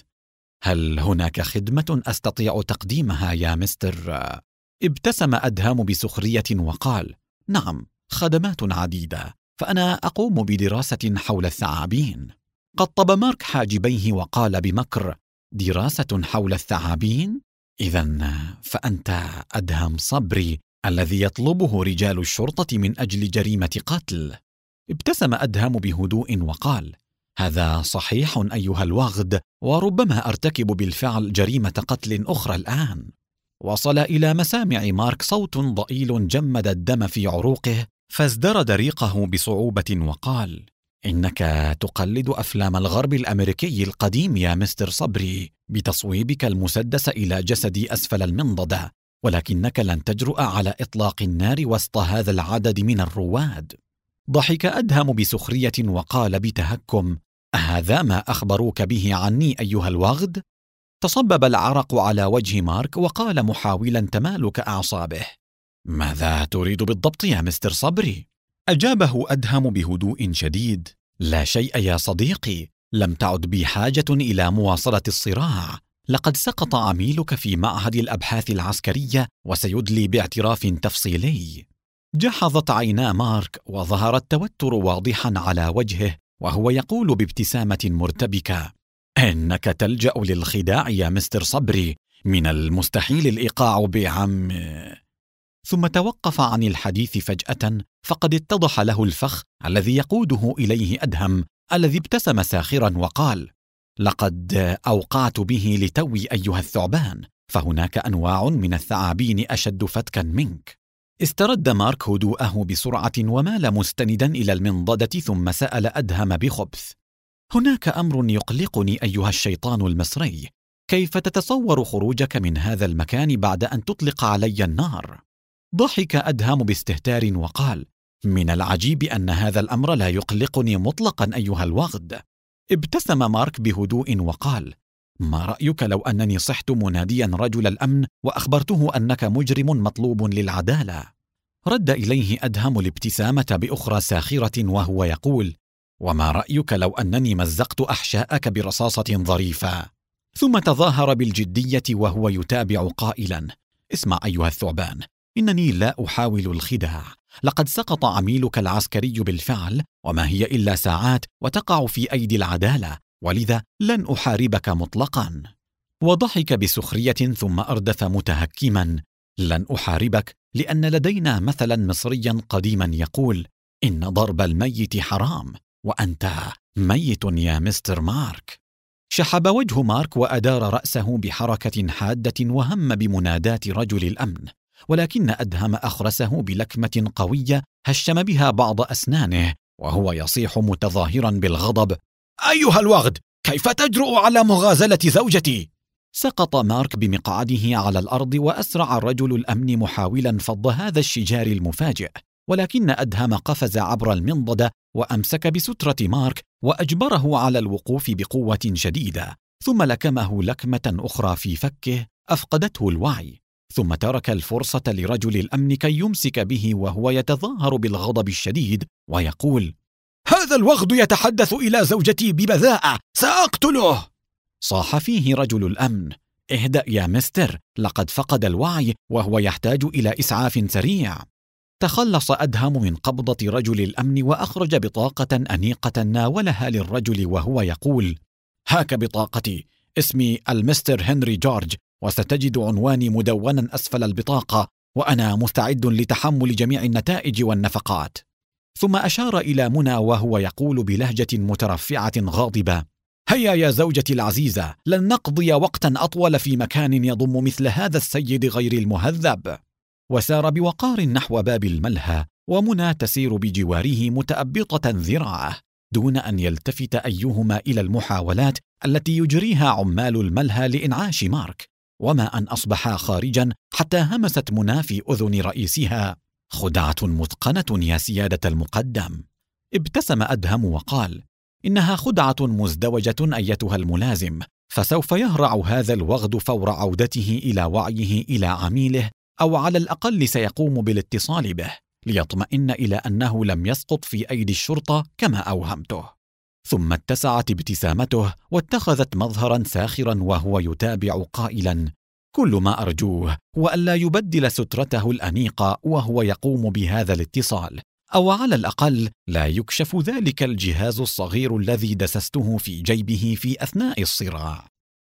هل هناك خدمة أستطيع تقديمها يا مستر؟ ابتسم أدهم بسخرية وقال: نعم، خدمات عديدة، فأنا أقوم بدراسة حول الثعابين. قطب مارك حاجبيه وقال بمكر: دراسة حول الثعابين؟ إذن فأنت أدهم صبري الذي يطلبه رجال الشرطة من أجل جريمة قتل. ابتسم أدهم بهدوء وقال: هذا صحيح أيها الوغد، وربما أرتكب بالفعل جريمة قتل أخرى الآن. وصل إلى مسامع مارك صوت ضئيل جمد الدم في عروقه، فازدرد ريقه بصعوبة وقال: إنك تقلد أفلام الغرب الأمريكي القديم يا مستر صبري بتصويبك المسدس إلى جسدي أسفل المنضدة، ولكنك لن تجرؤ على إطلاق النار وسط هذا العدد من الرواد. ضحك أدهم بسخرية وقال بتهكم: أهذا ما أخبروك به عني أيها الوغد؟ تصبب العرق على وجه مارك وقال محاولا تمالك أعصابه: ماذا تريد بالضبط يا مستر صبري؟ أجابه أدهم بهدوء شديد: لا شيء يا صديقي، لم تعد بي حاجة إلى مواصلة الصراع، لقد سقط عميلك في معهد الأبحاث العسكرية وسيدلي باعتراف تفصيلي. جحظت عينا مارك وظهر التوتر واضحا على وجهه وهو يقول بابتسامة مرتبكة: إنك تلجأ للخداع يا مستر صبري، من المستحيل الإيقاع بعم. ثم توقف عن الحديث فجأة، فقد اتضح له الفخ الذي يقوده إليه أدهم، الذي ابتسم ساخرا وقال: لقد أوقعت به لتوي أيها الثعبان، فهناك أنواع من الثعابين أشد فتكا منك. استرد مارك هدوءه بسرعة ومال مستندا إلى المنضدة، ثم سأل أدهم بخبث: هناك أمر يقلقني أيها الشيطان المصري، كيف تتصور خروجك من هذا المكان بعد أن تطلق علي النار؟ ضحك أدهم باستهتار وقال: من العجيب أن هذا الأمر لا يقلقني مطلقا أيها الوغد. ابتسم مارك بهدوء وقال: ما رأيك لو أنني صحت مناديا رجل الأمن وأخبرته أنك مجرم مطلوب للعدالة؟ رد إليه أدهم الابتسامة بأخرى ساخرة وهو يقول: وما رأيك لو أنني مزقت أحشاءك برصاصة ظريفة؟ ثم تظاهر بالجدية وهو يتابع قائلا: اسمع أيها الثعبان، إنني لا أحاول الخداع، لقد سقط عميلك العسكري بالفعل، وما هي إلا ساعات وتقع في أيدي العدالة، ولذا لن أحاربك مطلقا. وضحك بسخرية ثم أردف متهكما: لن أحاربك لأن لدينا مثلا مصريا قديما يقول: إن ضرب الميت حرام، وأنت ميت يا مستر مارك. شحب وجه مارك وأدار رأسه بحركة حادة وهم بمناداة رجل الأمن، ولكن أدهم أخرسه بلكمة قوية هشم بها بعض أسنانه وهو يصيح متظاهرا بالغضب: أيها الوغد، كيف تجرؤ على مغازلة زوجتي؟ سقط مارك بمقعده على الأرض وأسرع رجل الأمن محاولا فض هذا الشجار المفاجئ، ولكن أدهم قفز عبر المنضدة وأمسك بسترة مارك وأجبره على الوقوف بقوة شديدة، ثم لكمه لكمة أخرى في فكه أفقدته الوعي، ثم ترك الفرصة لرجل الأمن كي يمسك به وهو يتظاهر بالغضب الشديد ويقول: هذا الوغد يتحدث إلى زوجتي ببذاءة، سأقتله! صاح فيه رجل الأمن: اهدأ يا مستر، لقد فقد الوعي وهو يحتاج إلى إسعاف سريع. تخلص أدهم من قبضة رجل الأمن وأخرج بطاقة أنيقة ناولها للرجل وهو يقول: هاك بطاقتي، اسمي المستر هنري جورج، وستجد عنواني مدونا أسفل البطاقة، وأنا مستعد لتحمل جميع النتائج والنفقات. ثم أشار إلى منى وهو يقول بلهجة مترفعة غاضبة: هيا يا زوجتي العزيزة، لن نقضي وقتا أطول في مكان يضم مثل هذا السيد غير المهذب. وسار بوقار نحو باب الملهى، ومنى تسير بجواره متأبطة ذراعه دون أن يلتفت أيهما إلى المحاولات التي يجريها عمال الملهى لإنعاش مارك. وما أن أصبحا خارجا حتى همست منى في أذن رئيسها: خدعة متقنة يا سيادة المقدم. ابتسم أدهم وقال: إنها خدعة مزدوجة أيتها الملازم، فسوف يهرع هذا الوغد فور عودته إلى وعيه إلى عميله، أو على الأقل سيقوم بالاتصال به ليطمئن إلى أنه لم يسقط في أيدي الشرطة كما أوهمته. ثم اتسعت ابتسامته واتخذت مظهرا ساخرا وهو يتابع قائلا: كل ما أرجوه هو ألا يبدل سترته الأنيقة وهو يقوم بهذا الاتصال، أو على الأقل لا يكشف ذلك الجهاز الصغير الذي دسسته في جيبه في أثناء الصراع.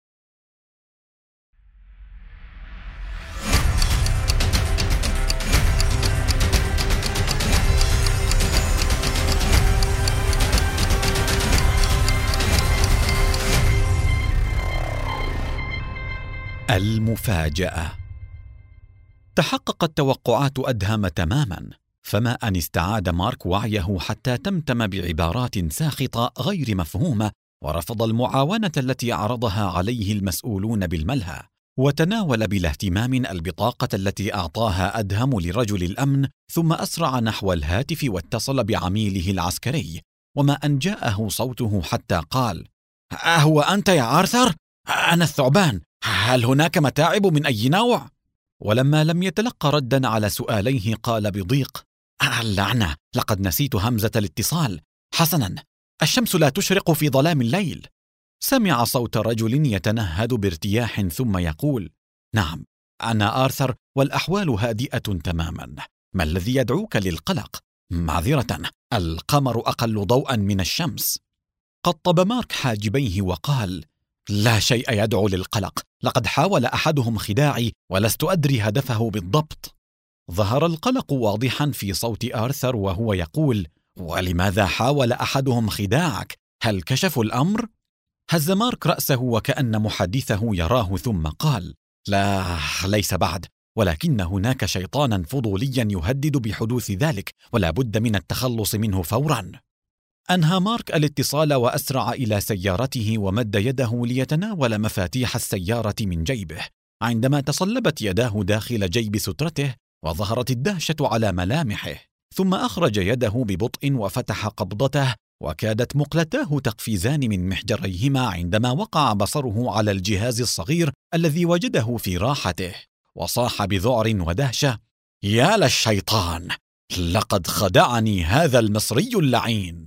المفاجأة. تحققت توقعات أدهم تماما، فما أن استعاد مارك وعيه حتى تمتم بعبارات ساخطة غير مفهومة، ورفض المعاونة التي عرضها عليه المسؤولون بالملهى، وتناول بلا اهتمام البطاقة التي أعطاها أدهم لرجل الأمن، ثم أسرع نحو الهاتف واتصل بعميله العسكري، وما أن جاءه صوته حتى قال: أهو أنت يا آرثر؟ أنا الثعبان، هل هناك متاعب من أي نوع؟ ولما لم يتلقى ردا على سؤاليه قال بضيق: اللعنة، لقد نسيت همزة الاتصال. حسنا، الشمس لا تشرق في ظلام الليل. سمع صوت رجل يتنهد بارتياح ثم يقول: نعم، أنا آرثر، والأحوال هادئة تماما. ما الذي يدعوك للقلق؟ معذرة، القمر أقل ضوءا من الشمس. قطب مارك حاجبيه وقال: لا شيء يدعو للقلق، لقد حاول أحدهم خداعي ولست أدري هدفه بالضبط. ظهر القلق واضحا في صوت آرثر وهو يقول: ولماذا حاول أحدهم خداعك؟ هل كشفوا الأمر؟ هز مارك رأسه وكأن محدثه يراه ثم قال: لا، ليس بعد، ولكن هناك شيطانا فضوليا يهدد بحدوث ذلك، ولا بد من التخلص منه فورا. أنهى مارك الاتصال وأسرع إلى سيارته ومد يده ليتناول مفاتيح السيارة من جيبه، عندما تصلبت يداه داخل جيب سترته وظهرت الدهشة على ملامحه. ثم أخرج يده ببطء وفتح قبضته، وكادت مقلتاه تقفزان من محجريهما عندما وقع بصره على الجهاز الصغير الذي وجده في راحته، وصاح بذعر ودهشة: يا للشيطان، لقد خدعني هذا المصري اللعين.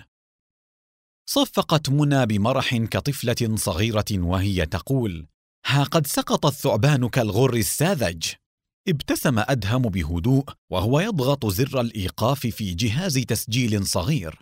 صفقت منى بمرح كطفلة صغيرة وهي تقول: ها قد سقط الثعبان كالغر الساذج. ابتسم أدهم بهدوء وهو يضغط زر الإيقاف في جهاز تسجيل صغير.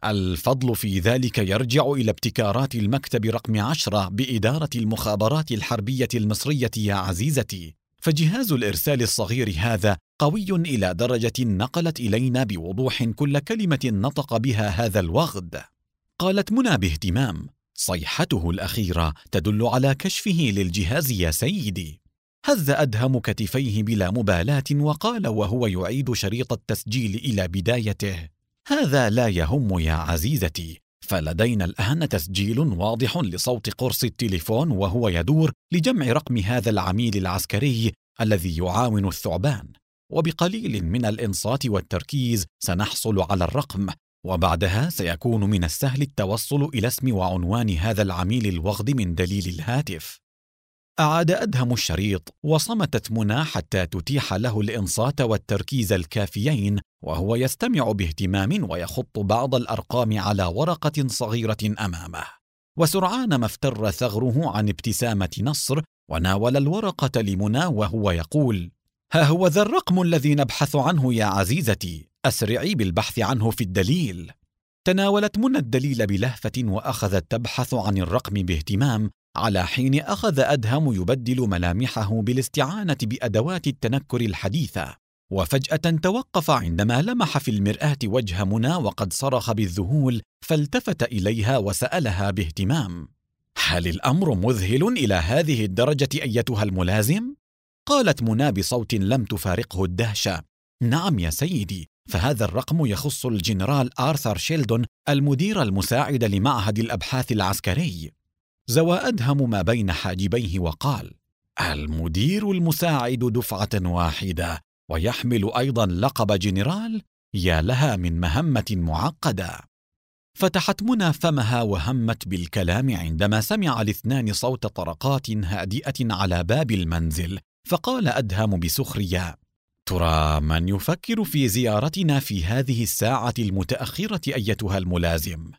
الفضل في ذلك يرجع إلى ابتكارات المكتب رقم 10 بإدارة المخابرات الحربية المصرية يا عزيزتي، فجهاز الإرسال الصغير هذا قوي إلى درجة نقلت إلينا بوضوح كل كلمة نطق بها هذا الوغد. قالت منى باهتمام: صيحته الأخيرة تدل على كشفه للجهاز يا سيدي. هز أدهم كتفيه بلا مبالاة وقال وهو يعيد شريط التسجيل إلى بدايته: هذا لا يهم يا عزيزتي، فلدينا الآن تسجيل واضح لصوت قرص التليفون وهو يدور لجمع رقم هذا العميل العسكري الذي يعاون الثعبان، وبقليل من الإنصات والتركيز سنحصل على الرقم، وبعدها سيكون من السهل التوصل إلى اسم وعنوان هذا العميل الوغد من دليل الهاتف. أعاد أدهم الشريط، وصمتت منى حتى تتيح له الإنصات والتركيز الكافيين وهو يستمع باهتمام ويخط بعض الأرقام على ورقة صغيرة أمامه. وسرعان ما افتر ثغره عن ابتسامة نصر وناول الورقة لمنى وهو يقول: ها هو ذا الرقم الذي نبحث عنه يا عزيزتي، أسرعي بالبحث عنه في الدليل. تناولت منى الدليل بلهفة وأخذت تبحث عن الرقم باهتمام، على حين أخذ أدهم يبدل ملامحه بالاستعانة بأدوات التنكر الحديثة، وفجأة توقف عندما لمح في المرآة وجه منى وقد صرخ بالذهول، فالتفت إليها وسألها باهتمام: هل الأمر مذهل إلى هذه الدرجة أيتها الملازم؟ قالت منى بصوت لم تفارقه الدهشة: نعم يا سيدي، فهذا الرقم يخص الجنرال آرثر شيلدون المدير المساعد لمعهد الأبحاث العسكري. زوى أدهم ما بين حاجبيه وقال: المدير المساعد دفعة واحدة ويحمل أيضا لقب جنرال؟ يا لها من مهمة معقدة. فتحت منى فمها وهمت بالكلام عندما سمع الاثنان صوت طرقات هادئة على باب المنزل، فقال أدهم بسخرية: ترى من يفكر في زيارتنا في هذه الساعة المتأخرة أيتها الملازم؟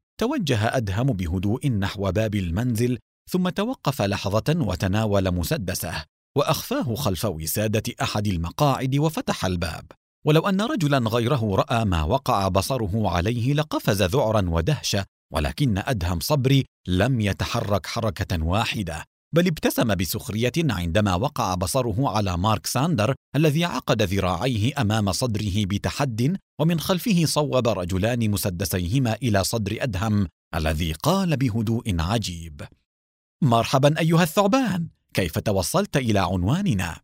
توجه أدهم بهدوء نحو باب المنزل، ثم توقف لحظة وتناول مسدسه وأخفاه خلف وسادة أحد المقاعد وفتح الباب. ولو أن رجلا غيره رأى ما وقع بصره عليه لقفز ذعرا ودهشة، ولكن أدهم صبري لم يتحرك حركة واحدة، بل ابتسم بسخرية عندما وقع بصره على مارك ساندر الذي عقد ذراعيه أمام صدره بتحد، ومن خلفه صوب رجلان مسدسيهما إلى صدر أدهم الذي قال بهدوء عجيب: مرحبا أيها الثعبان، كيف توصلت إلى عنواننا؟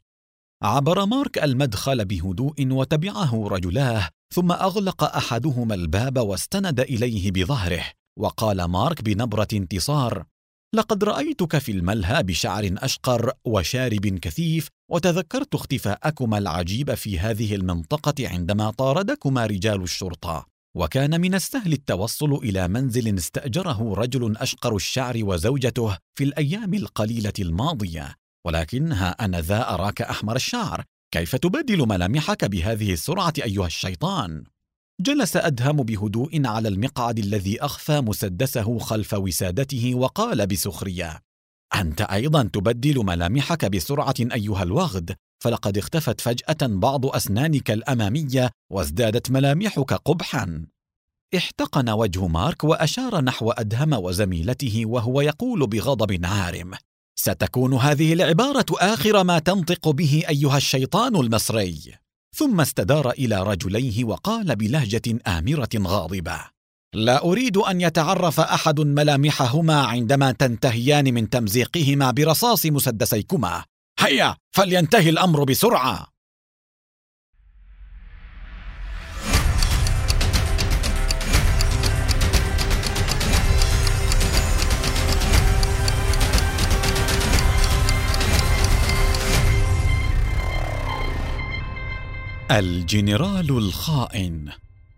عبر مارك المدخل بهدوء وتبعه رجلاه، ثم أغلق أحدهما الباب واستند إليه بظهره، وقال مارك بنبرة انتصار: لقد رأيتك في الملهى بشعر أشقر وشارب كثيف، وتذكرت اختفاءكما العجيب في هذه المنطقة عندما طاردكما رجال الشرطة، وكان من السهل التوصل إلى منزل استأجره رجل أشقر الشعر وزوجته في الأيام القليلة الماضية، ولكن ها أنا ذا أراك أحمر الشعر، كيف تبدل ملامحك بهذه السرعة أيها الشيطان؟ جلس أدهم بهدوء على المقعد الذي أخفى مسدسه خلف وسادته وقال بسخرية: أنت أيضا تبدل ملامحك بسرعة أيها الوغد، فلقد اختفت فجأة بعض أسنانك الأمامية وازدادت ملامحك قبحا. احتقن وجه مارك وأشار نحو أدهم وزميلته وهو يقول بغضب عارم: ستكون هذه العبارة آخر ما تنطق به أيها الشيطان المصري. ثم استدار إلى رجليه وقال بلهجة آمرة غاضبة: لا أريد أن يتعرف أحد ملامحهما عندما تنتهيان من تمزيقهما برصاص مسدسيكما. هيا فلينتهي الأمر بسرعة. الجنرال الخائن.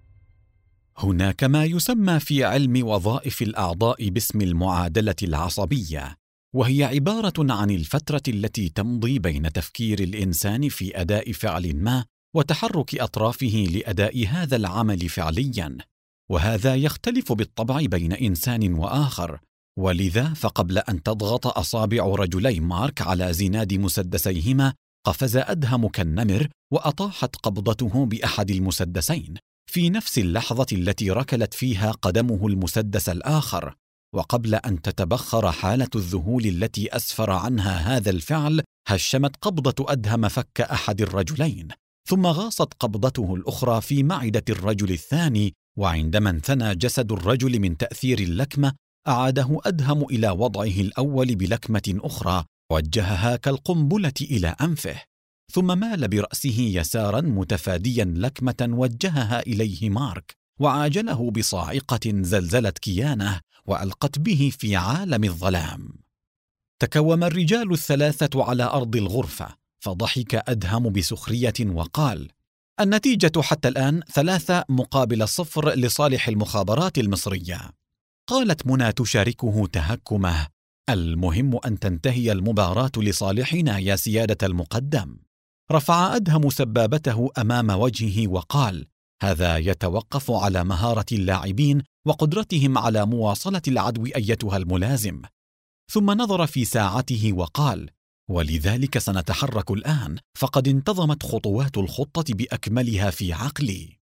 هناك ما يسمى في علم وظائف الأعضاء باسم المعادلة العصبية، وهي عبارة عن الفترة التي تمضي بين تفكير الإنسان في أداء فعل ما وتحرك أطرافه لأداء هذا العمل فعلياً، وهذا يختلف بالطبع بين إنسان وآخر. ولذا فقبل أن تضغط أصابع رجلي مارك على زناد مسدسيهما، قفز أدهم كالنمر وأطاحت قبضته بأحد المسدسين في نفس اللحظة التي ركلت فيها قدمه المسدس الآخر. وقبل أن تتبخر حالة الذهول التي أسفر عنها هذا الفعل، هشمت قبضة أدهم فك أحد الرجلين، ثم غاصت قبضته الأخرى في معدة الرجل الثاني، وعندما انثنى جسد الرجل من تأثير اللكمة، أعاده أدهم إلى وضعه الأول بلكمة أخرى وجهها كالقنبلة إلى أنفه، ثم مال برأسه يسارا متفاديا لكمة وجهها إليه مارك، وعاجله بصاعقة زلزلت كيانه وألقت به في عالم الظلام. تكوم الرجال الثلاثة على أرض الغرفة، فضحك أدهم بسخرية وقال: النتيجة حتى الآن 3-0 لصالح المخابرات المصرية. قالت منى تشاركه تهكمه: المهم أن تنتهي المباراة لصالحنا يا سيادة المقدم. رفع أدهم سبابته أمام وجهه وقال: هذا يتوقف على مهارة اللاعبين وقدرتهم على مواصلة العدو أيتها الملازم. ثم نظر في ساعته وقال: ولذلك سنتحرك الآن، فقد انتظمت خطوات الخطة بأكملها في عقلي.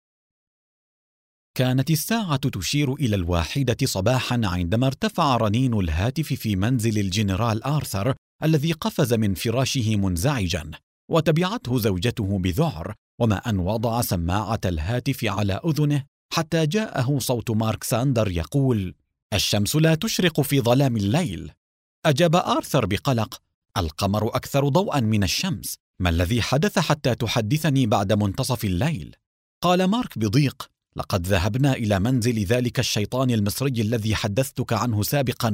كانت الساعة تشير إلى 1 صباحا عندما ارتفع رنين الهاتف في منزل الجنرال آرثر الذي قفز من فراشه منزعجا، وتبعته زوجته بذعر، وما أن وضع سماعة الهاتف على أذنه حتى جاءه صوت مارك ساندر يقول: الشمس لا تشرق في ظلام الليل. أجاب آرثر بقلق: القمر أكثر ضوءا من الشمس، ما الذي حدث حتى تحدثني بعد منتصف الليل؟ قال مارك بضيق: لقد ذهبنا إلى منزل ذلك الشيطان المصري الذي حدثتك عنه سابقا.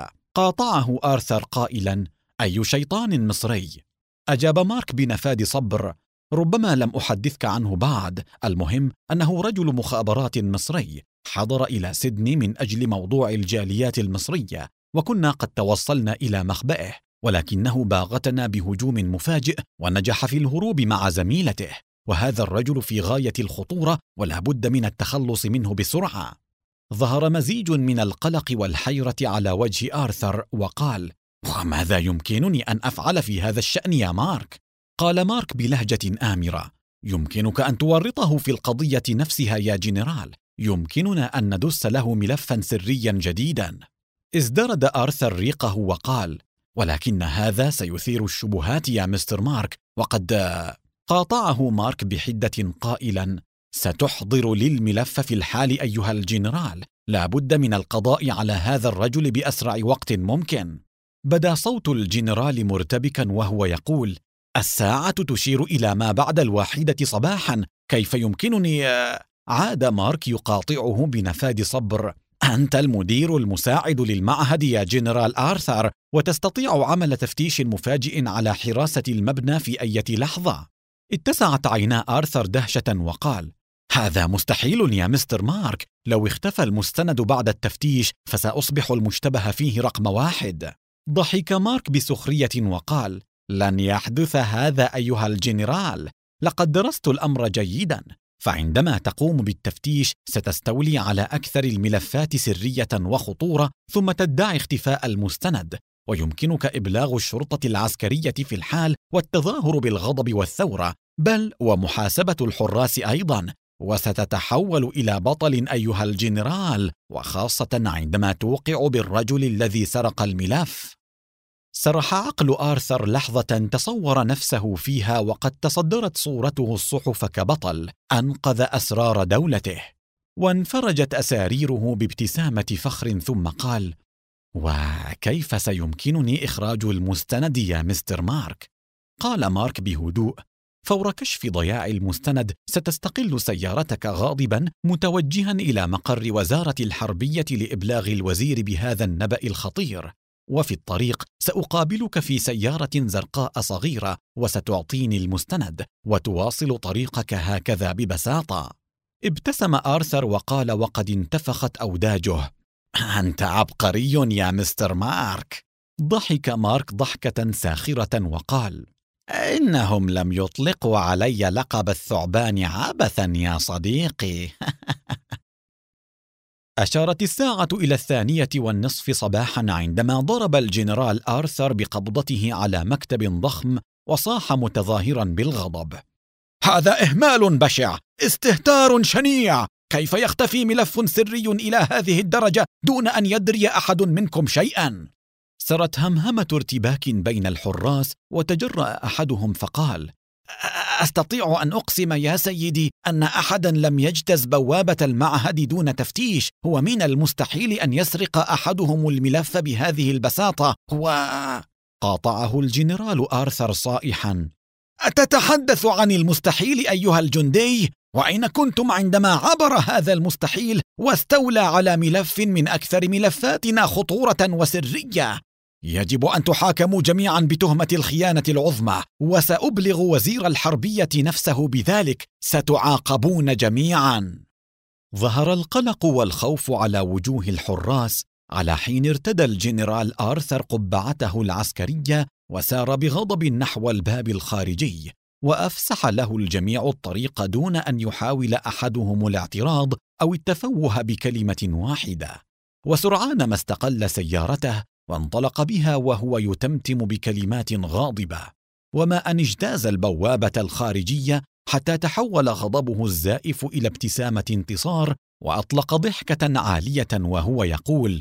وقاطعه آرثر قائلا: أي شيطان مصري؟ أجاب مارك بنفاد صبر: ربما لم أحدثك عنه بعد، المهم أنه رجل مخابرات مصري حضر إلى سيدني من أجل موضوع الجاليات المصرية، وكنا قد توصلنا إلى مخبئه، ولكنه باغتنا بهجوم مفاجئ ونجح في الهروب مع زميلته، وهذا الرجل في غاية الخطورة ولا بد من التخلص منه بسرعة. ظهر مزيج من القلق والحيرة على وجه آرثر وقال: وماذا يمكنني أن أفعل في هذا الشأن يا مارك؟ قال مارك بلهجة آمرة: يمكنك أن تورطه في القضية نفسها يا جنرال، يمكننا أن ندس له ملفا سريا جديدا. ازدرد آرثر ريقه وقال: ولكن هذا سيثير الشبهات يا مستر مارك، وقد قاطعه مارك بحدة قائلا: ستحضر لي الملف في الحال أيها الجنرال، لا بد من القضاء على هذا الرجل بأسرع وقت ممكن. بدا صوت الجنرال مرتبكا وهو يقول: الساعة تشير إلى ما بعد 1 صباحا، كيف يمكنني؟ عاد مارك يقاطعه بنفاد صبر: أنت المدير المساعد للمعهد يا جنرال آرثر، وتستطيع عمل تفتيش مفاجئ على حراسة المبنى في أي لحظة. اتسعت عينا آرثر دهشة وقال: هذا مستحيل يا مستر مارك، لو اختفى المستند بعد التفتيش فسأصبح المشتبه فيه رقم 1. ضحك مارك بسخرية وقال: لن يحدث هذا أيها الجنرال، لقد درست الأمر جيدا، فعندما تقوم بالتفتيش ستستولي على أكثر الملفات سرية وخطورة، ثم تدعي اختفاء المستند، ويمكنك إبلاغ الشرطة العسكرية في الحال والتظاهر بالغضب والثورة، بل ومحاسبة الحراس أيضا، وستتحول إلى بطل أيها الجنرال، وخاصة عندما توقع بالرجل الذي سرق الملف. سرح عقل آرثر لحظة تصور نفسه فيها وقد تصدرت صورته الصحف كبطل أنقذ أسرار دولته، وانفرجت أساريره بابتسامة فخر، ثم قال: وكيف سيمكنني إخراج المستند يا مستر مارك؟ قال مارك بهدوء: فور كشف ضياع المستند ستستقل سيارتك غاضبا متوجها إلى مقر وزارة الحربية لإبلاغ الوزير بهذا النبأ الخطير، وفي الطريق سأقابلك في سيارة زرقاء صغيرة وستعطيني المستند وتواصل طريقك هكذا ببساطة. ابتسم آرثر وقال وقد انتفخت أوداجه: أنت عبقري يا مستر مارك. ضحك مارك ضحكة ساخرة وقال: إنهم لم يطلقوا علي لقب الثعبان عبثا يا صديقي. أشارت الساعة إلى 2:30 صباحا عندما ضرب الجنرال آرثر بقبضته على مكتب ضخم وصاح متظاهرا بالغضب: هذا إهمال بشع، استهتار شنيع، كيف يختفي ملف سري إلى هذه الدرجة دون أن يدري أحد منكم شيئا؟ سرت همهمة ارتباك بين الحراس، وتجرأ أحدهم فقال: أستطيع أن أقسم يا سيدي أن أحدا لم يجتز بوابة المعهد دون تفتيش. هو من المستحيل أن يسرق أحدهم الملف بهذه البساطة. قاطعه الجنرال آرثر صائحا: أتتحدث عن المستحيل أيها الجندي؟ وأين كنتم عندما عبر هذا المستحيل واستولى على ملف من أكثر ملفاتنا خطورة وسرية؟ يجب أن تحاكموا جميعا بتهمة الخيانة العظمى، وسأبلغ وزير الحربية نفسه بذلك، ستعاقبون جميعا. ظهر القلق والخوف على وجوه الحراس، على حين ارتدى الجنرال آرثر قبعته العسكرية وسار بغضب نحو الباب الخارجي، وأفسح له الجميع الطريق دون أن يحاول أحدهم الاعتراض أو التفوه بكلمة واحدة. وسرعان ما استقل سيارته وانطلق بها وهو يتمتم بكلمات غاضبة، وما أن اجتاز البوابة الخارجية حتى تحول غضبه الزائف إلى ابتسامة انتصار، وأطلق ضحكة عالية وهو يقول: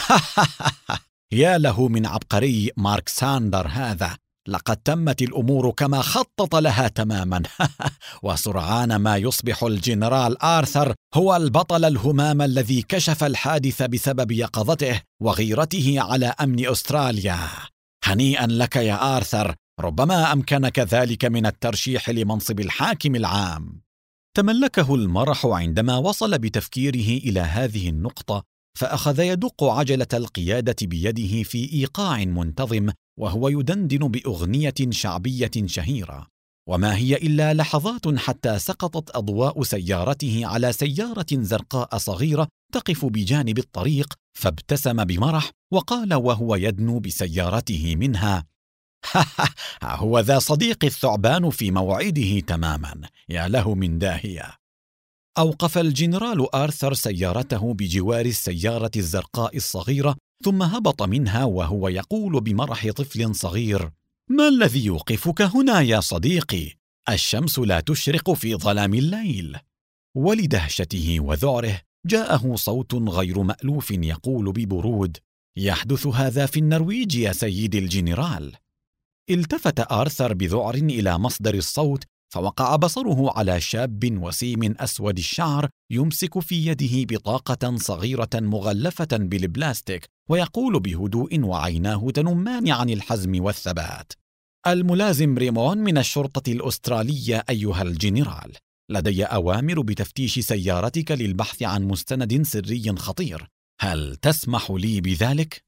يا له من عبقري مارك ساندر هذا، لقد تمت الأمور كما خطط لها تماما. وسرعان ما يصبح الجنرال آرثر هو البطل الهمام الذي كشف الحادث بسبب يقظته وغيرته على أمن أستراليا. هنيئا لك يا آرثر، ربما أمكنك ذلك من الترشيح لمنصب الحاكم العام. تملكه المرح عندما وصل بتفكيره إلى هذه النقطة، فأخذ يدق عجلة القيادة بيده في إيقاع منتظم وهو يدندن بأغنية شعبية شهيرة. وما هي إلا لحظات حتى سقطت أضواء سيارته على سيارة زرقاء صغيرة تقف بجانب الطريق، فابتسم بمرح وقال وهو يدنو بسيارته منها: هو ذا صديقي الثعبان في موعده تماما، يا له من داهية. أوقف الجنرال آرثر سيارته بجوار السيارة الزرقاء الصغيرة، ثم هبط منها وهو يقول بمرح طفل صغير: ما الذي يوقفك هنا يا صديقي؟ الشمس لا تشرق في ظلام الليل. ولدهشته وذعره جاءه صوت غير مألوف يقول ببرود: يحدث هذا في النرويج يا سيدي الجنرال. التفت آرثر بذعر إلى مصدر الصوت، فوقع بصره على شاب وسيم أسود الشعر يمسك في يده بطاقة صغيرة مغلفة بالبلاستيك، ويقول بهدوء وعيناه تنمان عن الحزم والثبات: الملازم ريمون من الشرطة الأسترالية أيها الجنرال، لدي أوامر بتفتيش سيارتك للبحث عن مستند سري خطير، هل تسمح لي بذلك؟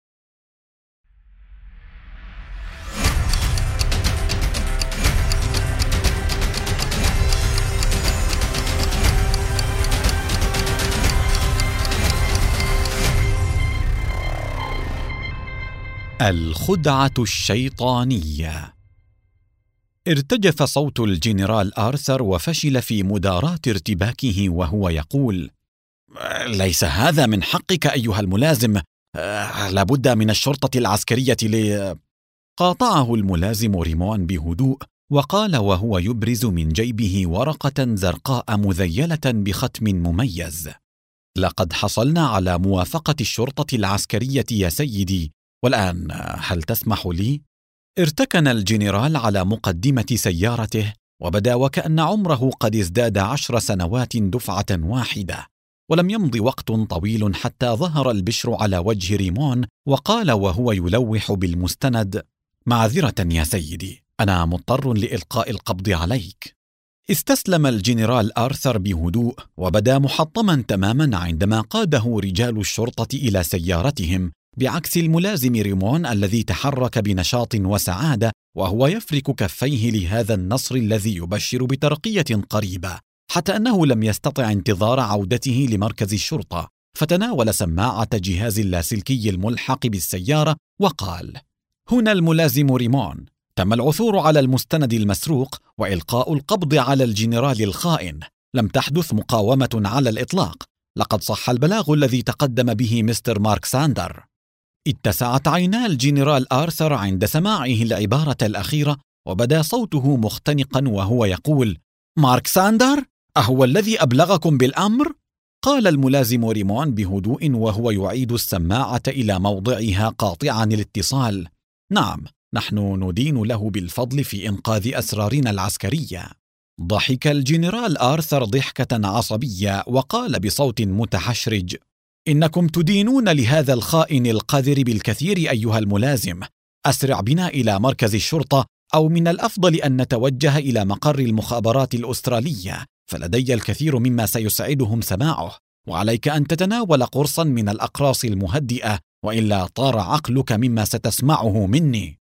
الخدعة الشيطانية. ارتجف صوت الجنرال آرثر وفشل في مداراة ارتباكه وهو يقول: ليس هذا من حقك أيها الملازم، لابد من الشرطة العسكرية قاطعه الملازم ريمون بهدوء وقال وهو يبرز من جيبه ورقة زرقاء مذيلة بختم مميز: لقد حصلنا على موافقة الشرطة العسكرية يا سيدي، والآن هل تسمح لي؟ ارتكن الجنرال على مقدمة سيارته، وبدا وكأن عمره قد ازداد 10 سنوات دفعة واحدة. ولم يمض وقت طويل حتى ظهر البشر على وجه ريمون، وقال وهو يلوح بالمستند: معذرة يا سيدي، أنا مضطر لإلقاء القبض عليك. استسلم الجنرال آرثر بهدوء، وبدا محطما تماما عندما قاده رجال الشرطة إلى سيارتهم، بعكس الملازم ريمون الذي تحرك بنشاط وسعادة وهو يفرك كفيه لهذا النصر الذي يبشر بترقية قريبة، حتى أنه لم يستطع انتظار عودته لمركز الشرطة، فتناول سماعة جهاز اللاسلكي الملحق بالسيارة وقال: هنا الملازم ريمون، تم العثور على المستند المسروق وإلقاء القبض على الجنرال الخائن. لم تحدث مقاومة على الإطلاق، لقد صح البلاغ الذي تقدم به مستر مارك ساندر. اتسعت عينا الجنرال آرثر عند سماعه العبارة الأخيرة، وبدا صوته مختنقا وهو يقول: مارك ساندر؟ أهو الذي أبلغكم بالأمر؟ قال الملازم ريمون بهدوء وهو يعيد السماعة إلى موضعها قاطعا الاتصال: نعم، نحن ندين له بالفضل في إنقاذ أسرارنا العسكرية. ضحك الجنرال آرثر ضحكة عصبية وقال بصوت متحشرج: إنكم تدينون لهذا الخائن القذر بالكثير أيها الملازم. أسرع بنا إلى مركز الشرطة، أو من الأفضل أن نتوجه إلى مقر المخابرات الأسترالية، فلدي الكثير مما سيسعدهم سماعه، وعليك أن تتناول قرصا من الأقراص المهدئة، وإلا طار عقلك مما ستسمعه مني.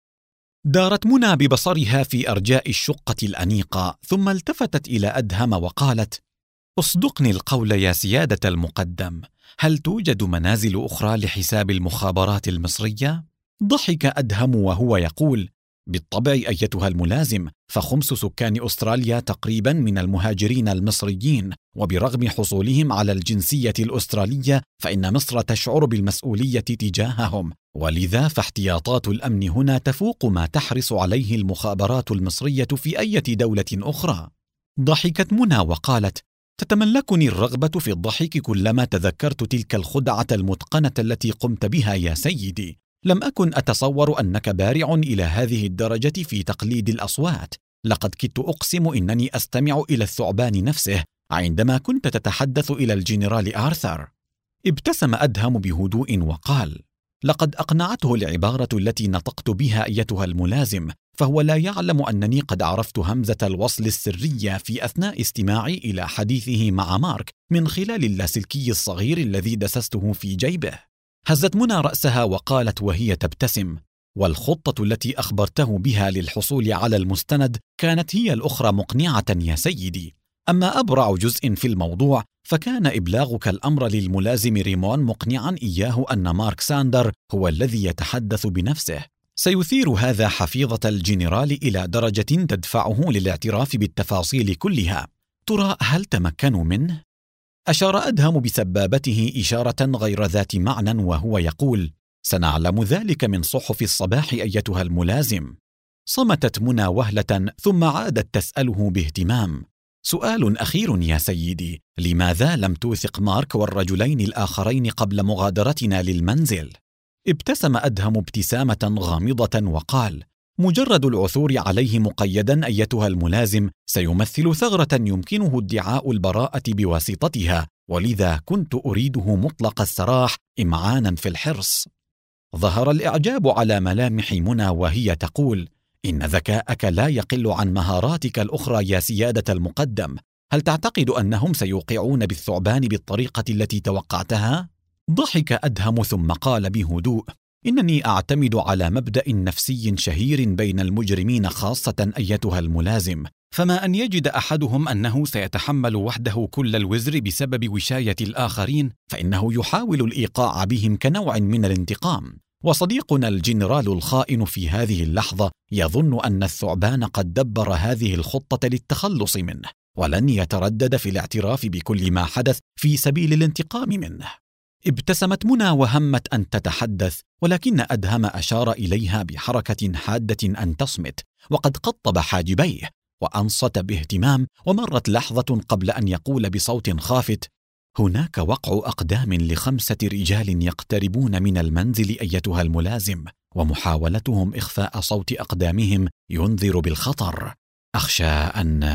دارت منى ببصرها في أرجاء الشقة الأنيقة، ثم التفتت إلى أدهم وقالت: اصدقني القول يا سيادة المقدم، هل توجد منازل أخرى لحساب المخابرات المصرية؟ ضحك أدهم وهو يقول: بالطبع أيتها الملازم، فخمس سكان أستراليا تقريبا من المهاجرين المصريين، وبرغم حصولهم على الجنسية الأسترالية فإن مصر تشعر بالمسؤولية تجاههم، ولذا فاحتياطات الأمن هنا تفوق ما تحرص عليه المخابرات المصرية في أي دولة أخرى. ضحكت منى وقالت: تتملكني الرغبة في الضحك كلما تذكرت تلك الخدعة المتقنة التي قمت بها يا سيدي. لم أكن أتصور أنك بارع إلى هذه الدرجة في تقليد الأصوات. لقد كدت أقسم إنني أستمع إلى الثعبان نفسه عندما كنت تتحدث إلى الجنرال آرثر. ابتسم أدهم بهدوء وقال: لقد أقنعته العبارة التي نطقت بها أيتها الملازم، فهو لا يعلم أنني قد عرفت همزة الوصل السرية في أثناء استماعي إلى حديثه مع مارك من خلال اللاسلكي الصغير الذي دسسته في جيبه. هزت منى رأسها وقالت وهي تبتسم: والخطة التي أخبرته بها للحصول على المستند كانت هي الأخرى مقنعة يا سيدي. أما أبرع جزء في الموضوع فكان إبلاغك الأمر للملازم ريمون مقنعا إياه أن مارك ساندر هو الذي يتحدث بنفسه. سيثير هذا حفيظة الجنرال إلى درجة تدفعه للاعتراف بالتفاصيل كلها. ترى هل تمكنوا منه؟ أشار أدهم بسبابته إشارة غير ذات معنى وهو يقول: سنعلم ذلك من صحف الصباح أيتها الملازم. صمتت منى وهلة ثم عادت تسأله باهتمام: سؤال أخير يا سيدي، لماذا لم توثق مارك والرجلين الآخرين قبل مغادرتنا للمنزل؟ ابتسم أدهم ابتسامة غامضة وقال: مجرد العثور عليه مقيدا أيتها الملازم سيمثل ثغرة يمكنه ادعاء البراءة بواسطتها، ولذا كنت أريده مطلق السراح إمعانا في الحرص. ظهر الإعجاب على ملامح منى وهي تقول: إن ذكاءك لا يقل عن مهاراتك الأخرى يا سيادة المقدم. هل تعتقد أنهم سيوقعون بالثعبان بالطريقة التي توقعتها؟ ضحك أدهم ثم قال بهدوء: إنني أعتمد على مبدأ نفسي شهير بين المجرمين خاصة أيتها الملازم، فما أن يجد أحدهم أنه سيتحمل وحده كل الوزر بسبب وشاية الآخرين فإنه يحاول الإيقاع بهم كنوع من الانتقام. وصديقنا الجنرال الخائن في هذه اللحظة يظن أن الثعبان قد دبر هذه الخطة للتخلص منه، ولن يتردد في الاعتراف بكل ما حدث في سبيل الانتقام منه. ابتسمت منى وهمت أن تتحدث، ولكن أدهم أشار إليها بحركة حادة أن تصمت، وقد قطب حاجبيه وأنصت باهتمام. ومرت لحظة قبل أن يقول بصوت خافت: هناك وقع أقدام ل5 رجال يقتربون من المنزل أيتها الملازم، ومحاولتهم إخفاء صوت أقدامهم ينذر بالخطر. أخشى أن...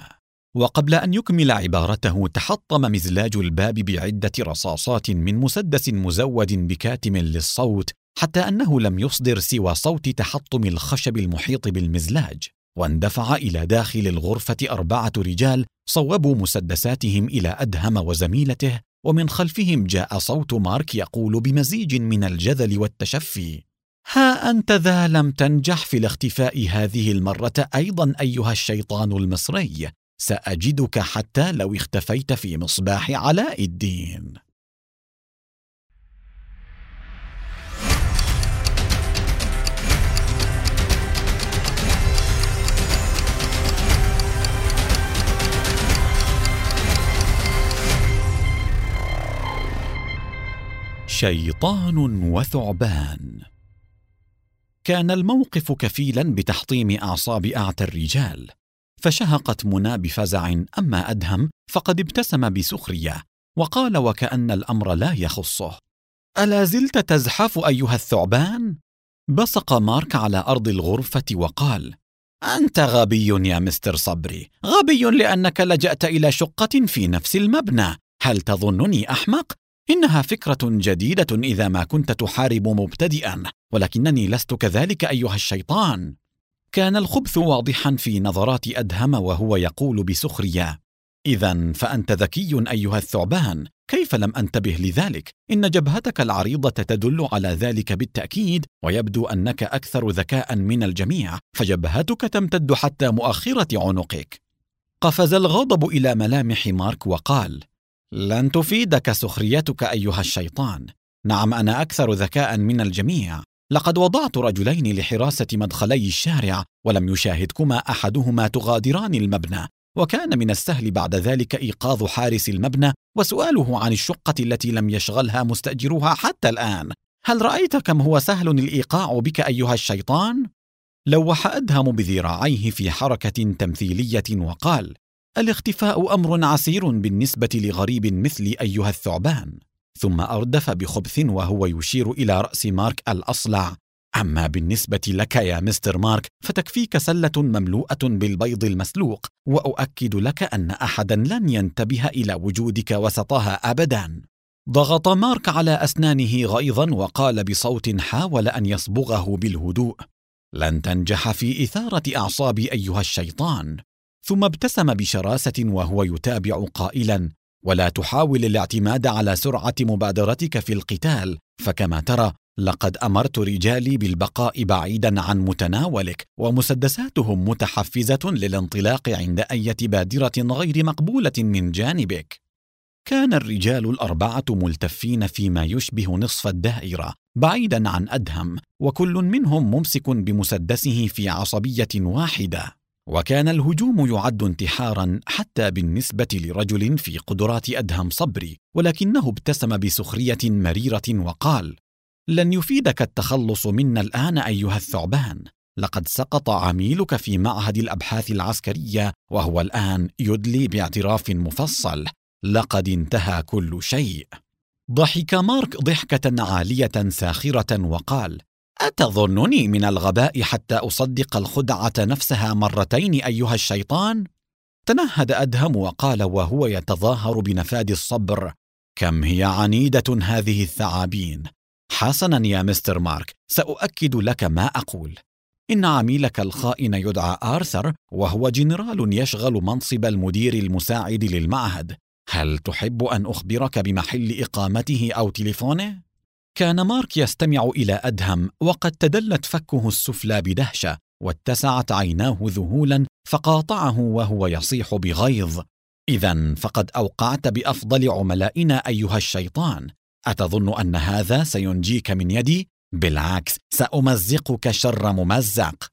وقبل أن يكمل عبارته تحطم مزلاج الباب بعدة رصاصات من مسدس مزود بكاتم للصوت، حتى أنه لم يصدر سوى صوت تحطم الخشب المحيط بالمزلاج. واندفع إلى داخل الغرفة 4 رجال صوبوا مسدساتهم إلى أدهم وزميلته، ومن خلفهم جاء صوت مارك يقول بمزيج من الجذل والتشفي: ها أنت ذا لم تنجح في الاختفاء هذه المرة أيضا أيها الشيطان المصري، سأجدك حتى لو اختفيت في مصباح علاء الدين. شيطان وثعبان. كان الموقف كفيلا بتحطيم أعصاب أعتى الرجال، فشهقت منى بفزع، أما أدهم فقد ابتسم بسخرية وقال وكأن الأمر لا يخصه: ألا زلت تزحف أيها الثعبان؟ بصق مارك على أرض الغرفة وقال: أنت غبي يا مستر صبري، غبي لأنك لجأت إلى شقة في نفس المبنى. هل تظنني أحمق؟ إنها فكرة جديدة إذا ما كنت تحارب مبتدئا، ولكنني لست كذلك أيها الشيطان. كان الخبث واضحا في نظرات أدهم وهو يقول بسخرية: إذن فأنت ذكي أيها الثعبان، كيف لم أنتبه لذلك؟ إن جبهتك العريضة تدل على ذلك بالتأكيد، ويبدو أنك أكثر ذكاء من الجميع، فجبهتك تمتد حتى مؤخرة عنقك. قفز الغضب إلى ملامح مارك وقال: لن تفيدك سخريتك أيها الشيطان. نعم، أنا أكثر ذكاء من الجميع. لقد وضعت رجلين لحراسة مدخلي الشارع، ولم يشاهدكما أحدهما تغادران المبنى، وكان من السهل بعد ذلك إيقاظ حارس المبنى وسؤاله عن الشقة التي لم يشغلها مستأجرها حتى الآن. هل رأيت كم هو سهل الإيقاع بك أيها الشيطان؟ لوح أدهم بذراعيه في حركة تمثيلية وقال: الاختفاء أمر عسير بالنسبة لغريب مثلي أيها الثعبان. ثم أردف بخبث وهو يشير إلى رأس مارك الأصلع: أما بالنسبة لك يا مستر مارك فتكفيك سلة مملوءة بالبيض المسلوق، وأؤكد لك أن أحدا لن ينتبه إلى وجودك وسطها أبدا. ضغط مارك على أسنانه غيظا وقال بصوت حاول أن يصبغه بالهدوء: لن تنجح في إثارة أعصابي أيها الشيطان. ثم ابتسم بشراسة وهو يتابع قائلا: ولا تحاول الاعتماد على سرعة مبادرتك في القتال، فكما ترى لقد أمرت رجالي بالبقاء بعيدا عن متناولك، ومسدساتهم متحفزة للانطلاق عند أي بادرة غير مقبولة من جانبك. كان الرجال الأربعة ملتفين فيما يشبه نصف الدائرة بعيدا عن أدهم، وكل منهم ممسك بمسدسه في عصبية واحدة. وكان الهجوم يعد انتحارا حتى بالنسبة لرجل في قدرات أدهم صبري، ولكنه ابتسم بسخرية مريرة وقال: لن يفيدك التخلص منا الآن أيها الثعبان. لقد سقط عميلك في معهد الأبحاث العسكرية، وهو الآن يدلي باعتراف مفصل. لقد انتهى كل شيء. ضحك مارك ضحكة عالية ساخرة وقال: أتظنني من الغباء حتى أصدق الخدعة نفسها مرتين أيها الشيطان؟ تنهد أدهم وقال وهو يتظاهر بنفاد الصبر: كم هي عنيدة هذه الثعابين. حسنا يا مستر مارك، سأؤكد لك ما أقول. إن عميلك الخائن يدعى آرثر، وهو جنرال يشغل منصب المدير المساعد للمعهد. هل تحب أن أخبرك بمحل إقامته أو تليفونه؟ كان مارك يستمع إلى أدهم، وقد تدلت فكه السفلى بدهشة، واتسعت عيناه ذهولا، فقاطعه وهو يصيح بغيظ: إذن فقد أوقعت بأفضل عملائنا أيها الشيطان. أتظن أن هذا سينجيك من يدي؟ بالعكس، سأمزقك شر ممزق.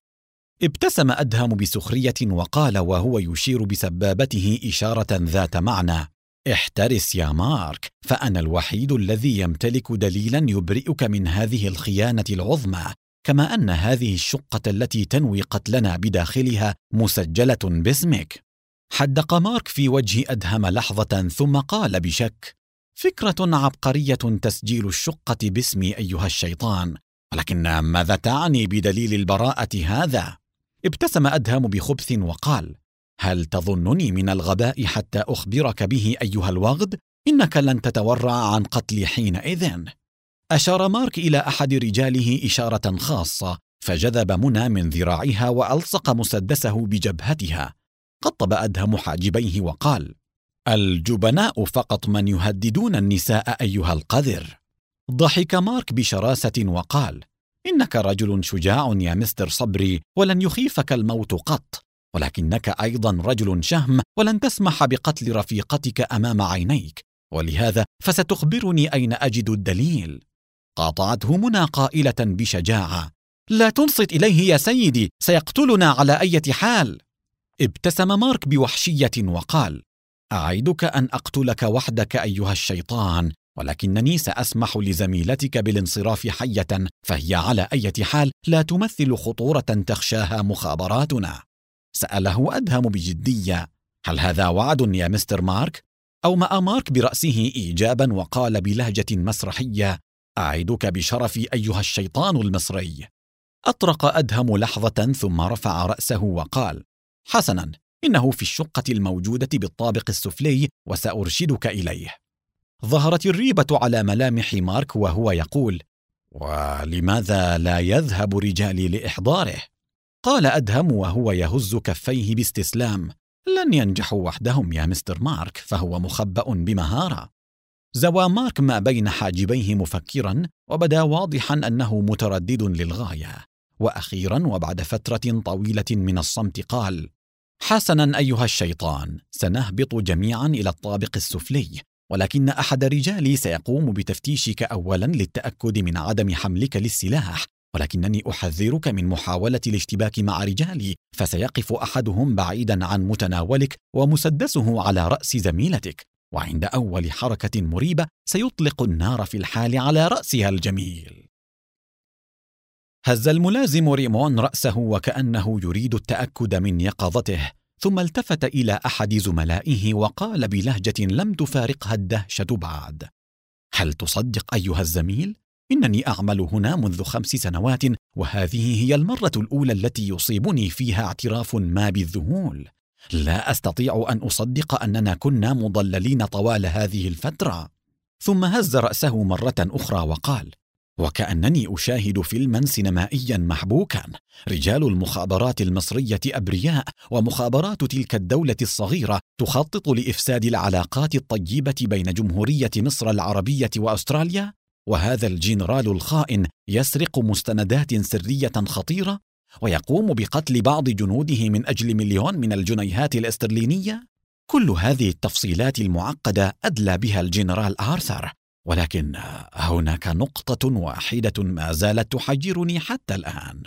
ابتسم أدهم بسخرية وقال وهو يشير بسبابته إشارة ذات معنى: احترس يا مارك، فأنا الوحيد الذي يمتلك دليلا يبرئك من هذه الخيانة العظمى، كما أن هذه الشقة التي تنوي قتلنا بداخلها مسجلة باسمك. حدق مارك في وجه أدهم لحظة ثم قال بشك: فكرة عبقرية تسجيل الشقة باسمي أيها الشيطان، ولكن ماذا تعني بدليل البراءة هذا؟ ابتسم أدهم بخبث وقال: هل تظنني من الغباء حتى أخبرك به أيها الوغد؟ إنك لن تتورع عن قتلي حينئذ. أشار مارك إلى أحد رجاله إشارة خاصة، فجذب منى من ذراعها وألصق مسدسه بجبهتها. قطب أدهم حاجبيه وقال: الجبناء فقط من يهددون النساء أيها القذر. ضحك مارك بشراسة وقال: إنك رجل شجاع يا مستر صبري، ولن يخيفك الموت قط، ولكنك أيضا رجل شهم، ولن تسمح بقتل رفيقتك أمام عينيك، ولهذا فستخبرني أين أجد الدليل. قاطعته منى قائلة بشجاعة: لا تنصت إليه يا سيدي، سيقتلنا على أي حال. ابتسم مارك بوحشية وقال: أعدك أن أقتلك وحدك أيها الشيطان، ولكنني سأسمح لزميلتك بالانصراف حية، فهي على أي حال لا تمثل خطورة تخشاها مخابراتنا. سأله أدهم بجدية: هل هذا وعد يا مستر مارك؟ أومأ مارك برأسه إيجابا وقال بلهجة مسرحية: أعدك بشرفي أيها الشيطان المصري. أطرق أدهم لحظة ثم رفع رأسه وقال: حسنا، إنه في الشقة الموجودة بالطابق السفلي، وسأرشدك إليه. ظهرت الريبة على ملامح مارك وهو يقول: ولماذا لا يذهب رجالي لإحضاره؟ قال أدهم وهو يهز كفيه باستسلام: لن ينجحوا وحدهم يا مستر مارك، فهو مخبأ بمهارة. زوى مارك ما بين حاجبيه مفكرا، وبدا واضحا أنه متردد للغاية. وأخيرا وبعد فترة طويلة من الصمت قال: حسنا أيها الشيطان، سنهبط جميعا إلى الطابق السفلي، ولكن أحد رجالي سيقوم بتفتيشك أولا للتأكد من عدم حملك للسلاح، ولكنني أحذرك من محاولة الاشتباك مع رجالي، فسيقف أحدهم بعيدا عن متناولك ومسدسه على رأس زميلتك، وعند أول حركة مريبة سيطلق النار في الحال على رأسها الجميل. هز الملازم ريمون رأسه وكأنه يريد التأكد من يقظته، ثم التفت إلى أحد زملائه وقال بلهجة لم تفارقها الدهشة بعد: هل تصدق أيها الزميل؟ إنني أعمل هنا منذ 5 سنوات، وهذه هي المرة الأولى التي يصيبني فيها اعتراف ما بالذهول. لا أستطيع أن أصدق أننا كنا مضللين طوال هذه الفترة. ثم هز رأسه مرة أخرى وقال: وكأنني أشاهد فيلما سينمائيا محبوكا. رجال المخابرات المصرية أبرياء، ومخابرات تلك الدولة الصغيرة تخطط لإفساد العلاقات الطيبة بين جمهورية مصر العربية وأستراليا، وهذا الجنرال الخائن يسرق مستندات سرية خطيرة، ويقوم بقتل بعض جنوده من أجل 1,000,000 من الجنيهات الإسترلينية. كل هذه التفصيلات المعقدة أدلى بها الجنرال آرثر، ولكن هناك نقطة واحدة ما زالت تحيرني حتى الآن.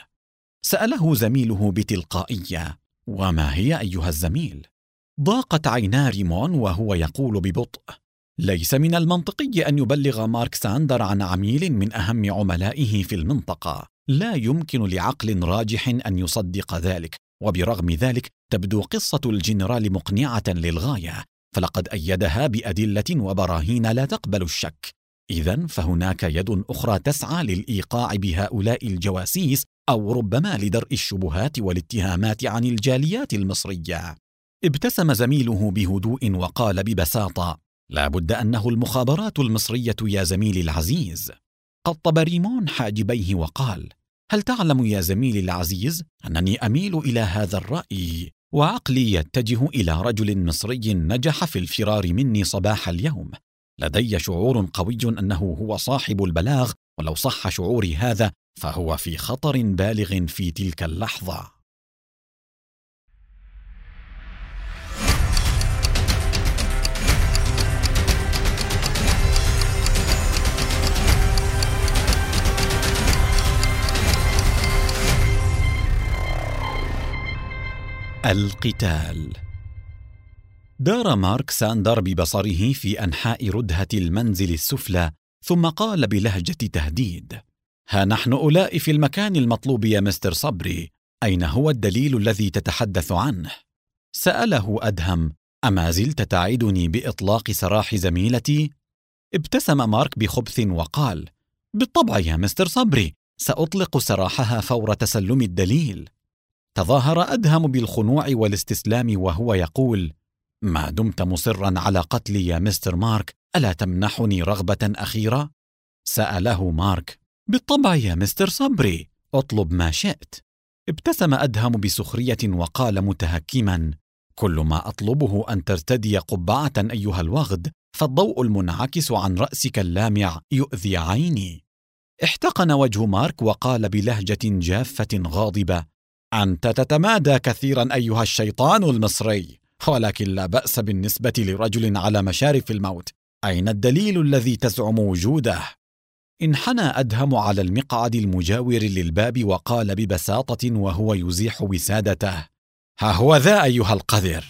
سأله زميله بتلقائية: وما هي أيها الزميل؟ ضاقت عينا ريمون وهو يقول ببطء: ليس من المنطقي أن يبلغ مارك ساندر عن عميل من أهم عملائه في المنطقة. لا يمكن لعقل راجح أن يصدق ذلك، وبرغم ذلك تبدو قصة الجنرال مقنعة للغاية، فلقد أيدها بأدلة وبراهين لا تقبل الشك. إذن فهناك يد أخرى تسعى للإيقاع بهؤلاء الجواسيس، أو ربما لدرء الشبهات والاتهامات عن الجاليات المصرية. ابتسم زميله بهدوء وقال ببساطة: لا بد أنه المخابرات المصرية يا زميلي العزيز. قطب ريمون حاجبيه وقال: هل تعلم يا زميلي العزيز أنني أميل إلى هذا الرأي، وعقلي يتجه إلى رجل مصري نجح في الفرار مني صباح اليوم. لدي شعور قوي أنه هو صاحب البلاغ، ولو صح شعوري هذا فهو في خطر بالغ في تلك اللحظة. القتال. دار مارك ساندر ببصره في أنحاء ردهة المنزل السفلى، ثم قال بلهجة تهديد: ها نحن أولئك في المكان المطلوب يا مستر صبري، أين هو الدليل الذي تتحدث عنه؟ سأله أدهم: أما زلت تعدني بإطلاق سراح زميلتي؟ ابتسم مارك بخبث وقال: بالطبع يا مستر صبري، سأطلق سراحها فور تسلم الدليل. تظاهر أدهم بالخنوع والاستسلام وهو يقول: ما دمت مصرا على قتلي يا مستر مارك، ألا تمنحني رغبة أخيرة؟ سأله مارك: بالطبع يا مستر صبري، أطلب ما شئت. ابتسم أدهم بسخرية وقال متهكما: كل ما أطلبه أن ترتدي قبعة أيها الوغد، فالضوء المنعكس عن رأسك اللامع يؤذي عيني. احتقن وجه مارك وقال بلهجة جافة غاضبة: أنت تتمادى كثيرا أيها الشيطان المصري، ولكن لا بأس بالنسبة لرجل على مشارف الموت. أين الدليل الذي تزعم وجوده؟ انحنى أدهم على المقعد المجاور للباب وقال ببساطة وهو يزيح وسادته: ها هو ذا أيها القذر.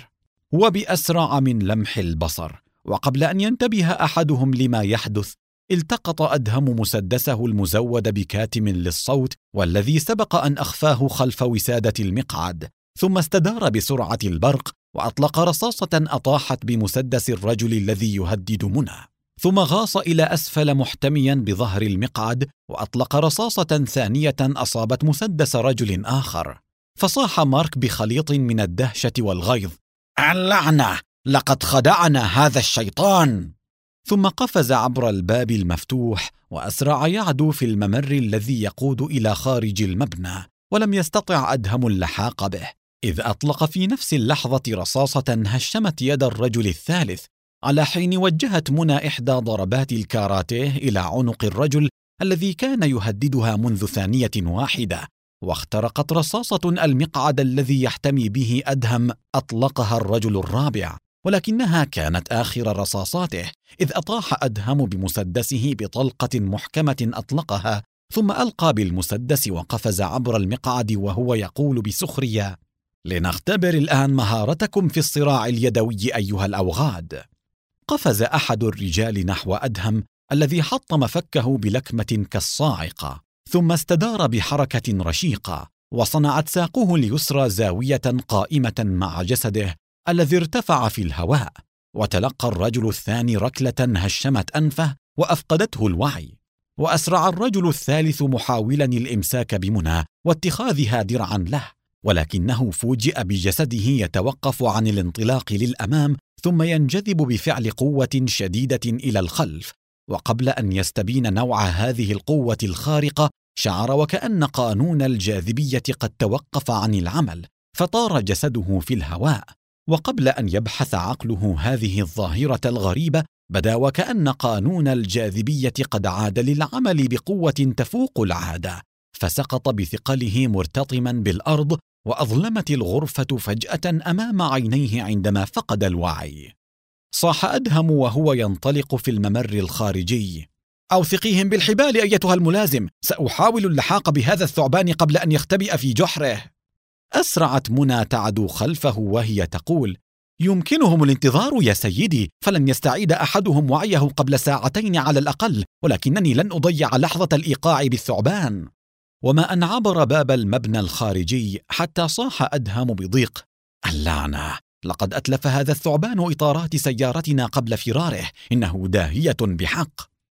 وبأسرع من لمح البصر وقبل أن ينتبه أحدهم لما يحدث، التقط أدهم مسدسه المزود بكاتم للصوت والذي سبق أن أخفاه خلف وسادة المقعد، ثم استدار بسرعة البرق وأطلق رصاصة أطاحت بمسدس الرجل الذي يهدد منى، ثم غاص إلى أسفل محتميا بظهر المقعد وأطلق رصاصة ثانية أصابت مسدس رجل آخر. فصاح مارك بخليط من الدهشة والغيظ: اللعنة، لقد خدعنا هذا الشيطان. ثم قفز عبر الباب المفتوح وأسرع يعدو في الممر الذي يقود إلى خارج المبنى، ولم يستطع أدهم اللحاق به، إذ أطلق في نفس اللحظة رصاصة هشمت يد الرجل الثالث، على حين وجهت منى إحدى ضربات الكاراتيه إلى عنق الرجل الذي كان يهددها منذ ثانية واحدة، واخترقت رصاصة المقعد الذي يحتمي به أدهم أطلقها الرجل الرابع، ولكنها كانت آخر رصاصاته، إذ أطاح أدهم بمسدسه بطلقة محكمة أطلقها، ثم ألقى بالمسدس وقفز عبر المقعد وهو يقول بسخرية: لنختبر الآن مهارتكم في الصراع اليدوي أيها الأوغاد. قفز أحد الرجال نحو أدهم الذي حطم فكه بلكمة كالصاعقة، ثم استدار بحركة رشيقة وصنعت ساقه اليسرى زاوية قائمة مع جسده الذي ارتفع في الهواء، وتلقى الرجل الثاني ركلة هشمت أنفه وأفقدته الوعي، وأسرع الرجل الثالث محاولا الإمساك بمنى واتخاذها درعا له، ولكنه فوجئ بجسده يتوقف عن الانطلاق للأمام ثم ينجذب بفعل قوة شديدة إلى الخلف، وقبل أن يستبين نوع هذه القوة الخارقة شعر وكأن قانون الجاذبية قد توقف عن العمل، فطار جسده في الهواء، وقبل أن يبحث عقله هذه الظاهرة الغريبة بدا وكأن قانون الجاذبية قد عاد للعمل بقوة تفوق العادة، فسقط بثقله مرتطما بالأرض، وأظلمت الغرفة فجأة أمام عينيه عندما فقد الوعي. صاح أدهم وهو ينطلق في الممر الخارجي: أوثقيهم بالحبال أيتها الملازم، سأحاول اللحاق بهذا الثعبان قبل أن يختبئ في جحره. أسرعت منى تعدو خلفه وهي تقول: يمكنهم الانتظار يا سيدي، فلن يستعيد أحدهم وعيه قبل ساعتين على الأقل، ولكنني لن أضيع لحظة الإيقاع بالثعبان. وما أن عبر باب المبنى الخارجي حتى صاح أدهم بضيق: اللعنة، لقد أتلف هذا الثعبان إطارات سيارتنا قبل فراره، إنه داهية بحق.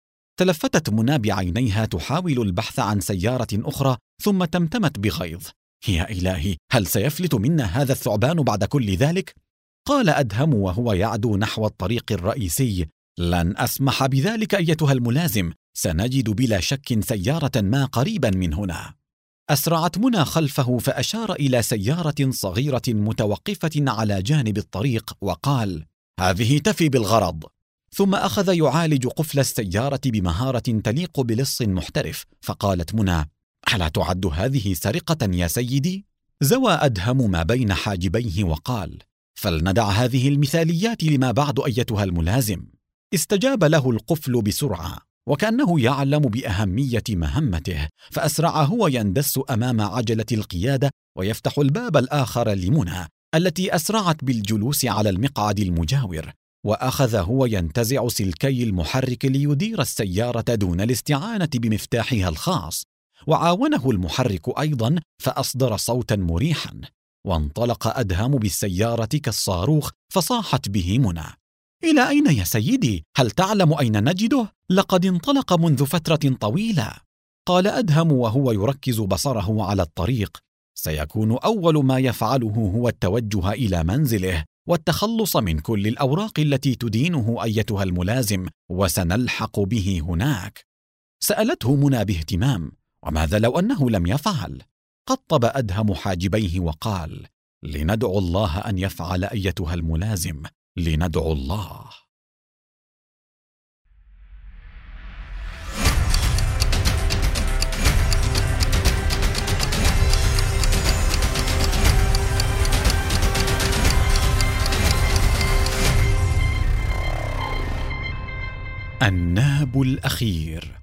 تلفتت منى بعينيها تحاول البحث عن سيارة أخرى، ثم تمتمت بغيظ: يا إلهي، هل سيفلت منا هذا الثعبان بعد كل ذلك؟ قال أدهم وهو يعدو نحو الطريق الرئيسي: لن أسمح بذلك أيتها الملازم، سنجد بلا شك سيارة ما قريبا من هنا. أسرعت منى خلفه فأشار إلى سيارة صغيرة متوقفة على جانب الطريق وقال: هذه تفي بالغرض. ثم أخذ يعالج قفل السيارة بمهارة تليق بلص محترف، فقالت منى: ألا تعد هذه سرقة يا سيدي؟ زوى أدهم ما بين حاجبيه وقال: فلندع هذه المثاليات لما بعد أيتها الملازم. استجاب له القفل بسرعة وكأنه يعلم بأهمية مهمته، فأسرع هو يندس أمام عجلة القيادة ويفتح الباب الآخر لمنى التي أسرعت بالجلوس على المقعد المجاور، وأخذ هو ينتزع سلكي المحرك ليدير السيارة دون الاستعانة بمفتاحها الخاص، وعاونه المحرك أيضا فأصدر صوتا مريحا، وانطلق أدهم بالسيارة كالصاروخ، فصاحت به منى: إلى أين يا سيدي؟ هل تعلم أين نجده؟ لقد انطلق منذ فترة طويلة. قال أدهم وهو يركز بصره على الطريق: سيكون أول ما يفعله هو التوجه إلى منزله والتخلص من كل الأوراق التي تدينه أيتها الملازم، وسنلحق به هناك. سألته منى باهتمام: وماذا لو أنه لم يفعل؟ قطب أدهم حاجبيه وقال: لندعو الله أن يفعل أيتها الملازم، لندعو الله. الناب الأخير.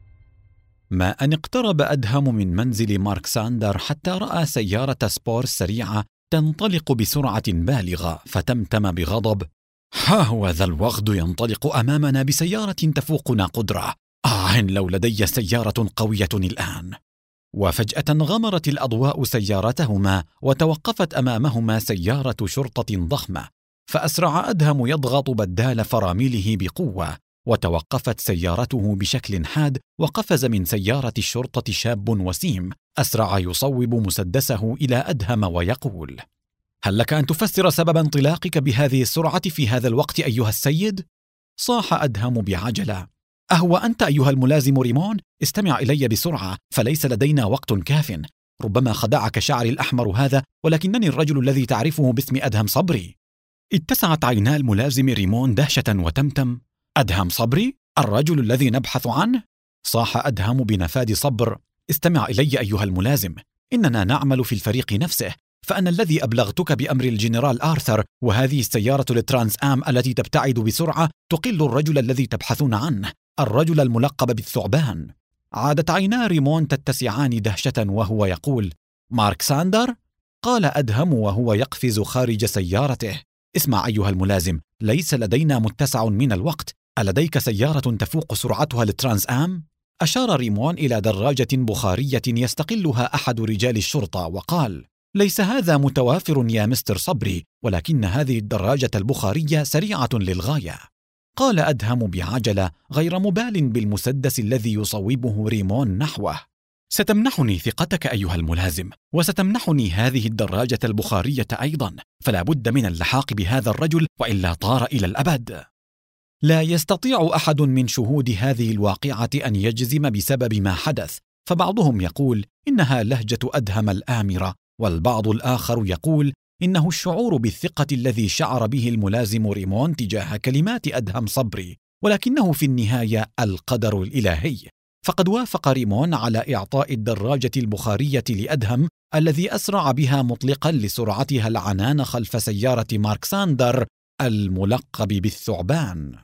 ما أن اقترب أدهم من منزل مارك ساندر حتى رأى سيارة سبور سريعة تنطلق بسرعة بالغة، فتمتم بغضب: ها هو ذا الوغد ينطلق أمامنا بسيارة تفوقنا قدرة، لو لدي سيارة قوية الآن. وفجأة غمرت الأضواء سيارتهما، وتوقفت أمامهما سيارة شرطة ضخمة، فأسرع أدهم يضغط بدال فرامله بقوة، وتوقفت سيارته بشكل حاد، وقفز من سيارة الشرطة شاب وسيم أسرع يصوب مسدسه إلى أدهم ويقول: هل لك أن تفسر سبب انطلاقك بهذه السرعة في هذا الوقت أيها السيد؟ صاح أدهم بعجلة: أهو أنت أيها الملازم ريمون؟ استمع إلي بسرعة، فليس لدينا وقت كاف. ربما خدعك شعري الأحمر هذا، ولكنني الرجل الذي تعرفه باسم أدهم صبري. اتسعت عينا الملازم ريمون دهشة وتمتم: أدهم صبري؟ الرجل الذي نبحث عنه؟ صاح أدهم بنفاد صبر: استمع إلي أيها الملازم، إننا نعمل في الفريق نفسه، فأنا الذي أبلغتك بأمر الجنرال آرثر، وهذه السيارة الترانس آم التي تبتعد بسرعة تقل الرجل الذي تبحثون عنه، الرجل الملقب بالثعبان. عادت عينا ريمون تتسعان دهشة وهو يقول: مارك ساندر؟ قال أدهم وهو يقفز خارج سيارته: اسمع أيها الملازم، ليس لدينا متسع من الوقت، ألديك سيارة تفوق سرعتها الترانس آم؟ أشار ريمون إلى دراجة بخارية يستقلها أحد رجال الشرطة وقال: ليس هذا متوافر يا مستر صبري، ولكن هذه الدراجة البخارية سريعة للغاية. قال أدهم بعجلة، غير مبال بالمسدس الذي يصوبه ريمون نحوه: ستمنحني ثقتك أيها الملازم، وستمنحني هذه الدراجة البخارية أيضا، فلا بد من اللحاق بهذا الرجل، وإلا طار إلى الأبد. لا يستطيع أحد من شهود هذه الواقعة أن يجزم بسبب ما حدث، فبعضهم يقول إنها لهجة أدهم الآمرة، والبعض الآخر يقول إنه الشعور بالثقة الذي شعر به الملازم ريمون تجاه كلمات أدهم صبري، ولكنه في النهاية القدر الإلهي، فقد وافق ريمون على إعطاء الدراجة البخارية لأدهم، الذي أسرع بها مطلقا لسرعتها العنان خلف سيارة مارك ساندر الملقب بالثعبان.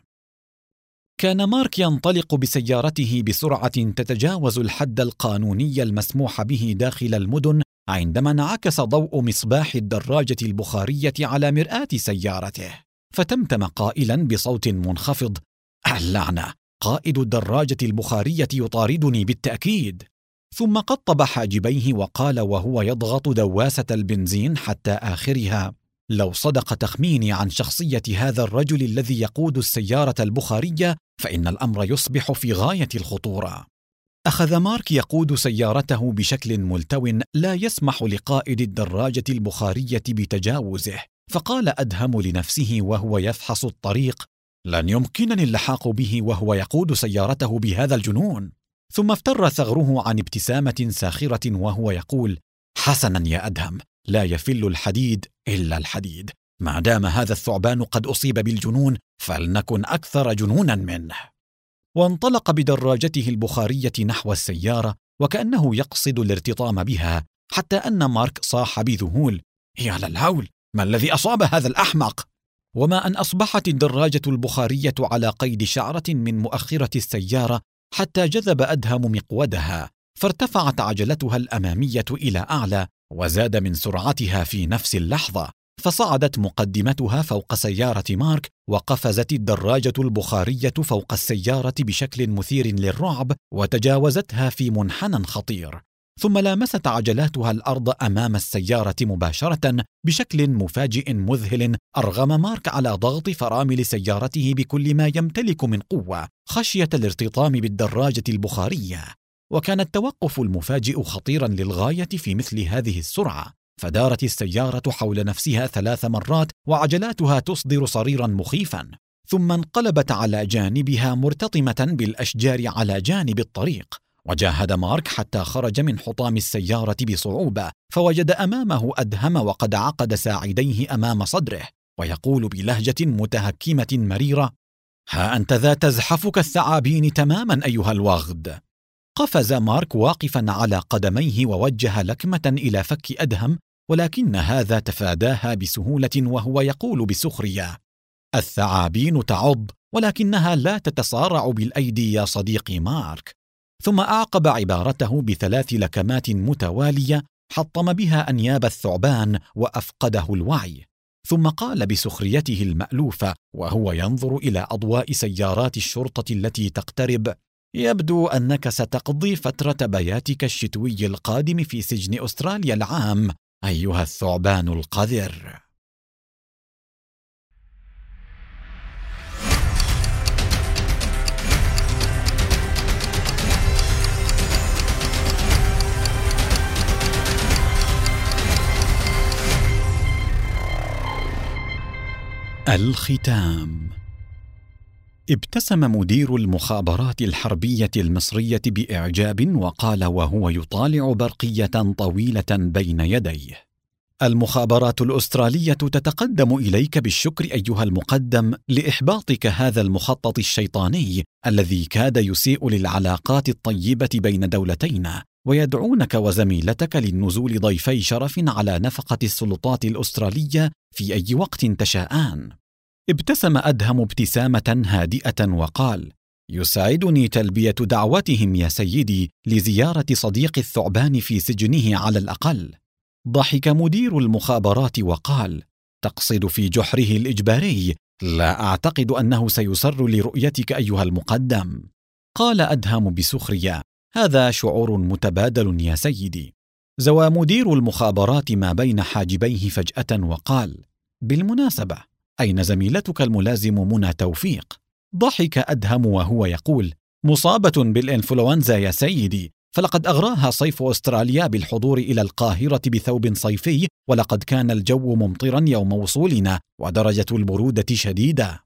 كان مارك ينطلق بسيارته بسرعة تتجاوز الحد القانوني المسموح به داخل المدن، عندما انعكس ضوء مصباح الدراجة البخارية على مرآة سيارته، فتمتم قائلا بصوت منخفض: اللعنة، قائد الدراجة البخارية يطاردني بالتأكيد. ثم قطب حاجبيه وقال وهو يضغط دواسة البنزين حتى آخرها: لو صدق تخميني عن شخصية هذا الرجل الذي يقود السيارة البخارية، فإن الأمر يصبح في غاية الخطورة. أخذ مارك يقود سيارته بشكل ملتو لا يسمح لقائد الدراجة البخارية بتجاوزه، فقال أدهم لنفسه وهو يفحص الطريق: لن يمكنني اللحاق به وهو يقود سيارته بهذا الجنون. ثم افتر ثغره عن ابتسامة ساخرة وهو يقول: حسنا يا أدهم، لا يفل الحديد إلا الحديد، ما دام هذا الثعبان قد أصيب بالجنون فلنكن أكثر جنونا منه. وانطلق بدراجته البخارية نحو السيارة وكأنه يقصد الارتطام بها، حتى أن مارك صاح بذهول: يا للهول، ما الذي أصاب هذا الأحمق؟ وما أن أصبحت الدراجة البخارية على قيد شعرة من مؤخرة السيارة حتى جذب أدهم مقودها، فارتفعت عجلتها الأمامية إلى أعلى، وزاد من سرعتها في نفس اللحظة، فصعدت مقدمتها فوق سيارة مارك، وقفزت الدراجة البخارية فوق السيارة بشكل مثير للرعب، وتجاوزتها في منحنى خطير، ثم لامست عجلاتها الأرض أمام السيارة مباشرة بشكل مفاجئ مذهل، أرغم مارك على ضغط فرامل سيارته بكل ما يمتلك من قوة خشية الارتطام بالدراجة البخارية. وكان التوقف المفاجئ خطيرا للغاية في مثل هذه السرعة، فدارت السيارة حول نفسها 3 مرات وعجلاتها تصدر صريرا مخيفا، ثم انقلبت على جانبها مرتطمة بالأشجار على جانب الطريق، وجاهد مارك حتى خرج من حطام السيارة بصعوبة، فوجد أمامه أدهم وقد عقد ساعديه أمام صدره ويقول بلهجة متهكمة مريرة: ها أنت ذا تزحفك الثعابين تماما أيها الوغد. قفز مارك واقفا على قدميه ووجه لكمة إلى فك أدهم، ولكن هذا تفاداها بسهولة وهو يقول بسخرية: الثعابين تعض ولكنها لا تتصارع بالأيدي يا صديقي مارك. ثم أعقب عبارته ب3 لكمات متوالية حطم بها أنياب الثعبان وأفقده الوعي، ثم قال بسخريته المألوفة وهو ينظر إلى أضواء سيارات الشرطة التي تقترب: يبدو أنك ستقضي فترة بياتك الشتوي القادم في سجن أستراليا العام أيها الثعبان القذر. الختام. ابتسم مدير المخابرات الحربية المصرية بإعجاب وقال وهو يطالع برقية طويلة بين يديه: المخابرات الأسترالية تتقدم إليك بالشكر أيها المقدم لإحباطك هذا المخطط الشيطاني الذي كاد يسيء للعلاقات الطيبة بين دولتينا، ويدعونك وزميلتك للنزول ضيفي شرف على نفقة السلطات الأسترالية في أي وقت تشاءان. ابتسم أدهم ابتسامة هادئة وقال: يسعدني تلبية دعوتهم يا سيدي لزيارة صديق الثعبان في سجنه على الأقل. ضحك مدير المخابرات وقال: تقصد في جحره الإجباري؟ لا أعتقد أنه سيسر لرؤيتك أيها المقدم. قال أدهم بسخرية: هذا شعور متبادل يا سيدي. زوى مدير المخابرات ما بين حاجبيه فجأة وقال: بالمناسبة، أين زميلتك الملازم منى توفيق؟ ضحك أدهم وهو يقول: مصابة بالإنفلونزا يا سيدي، فلقد أغراها صيف أستراليا بالحضور إلى القاهرة بثوب صيفي، ولقد كان الجو ممطرا يوم وصولنا ودرجة البرودة شديدة.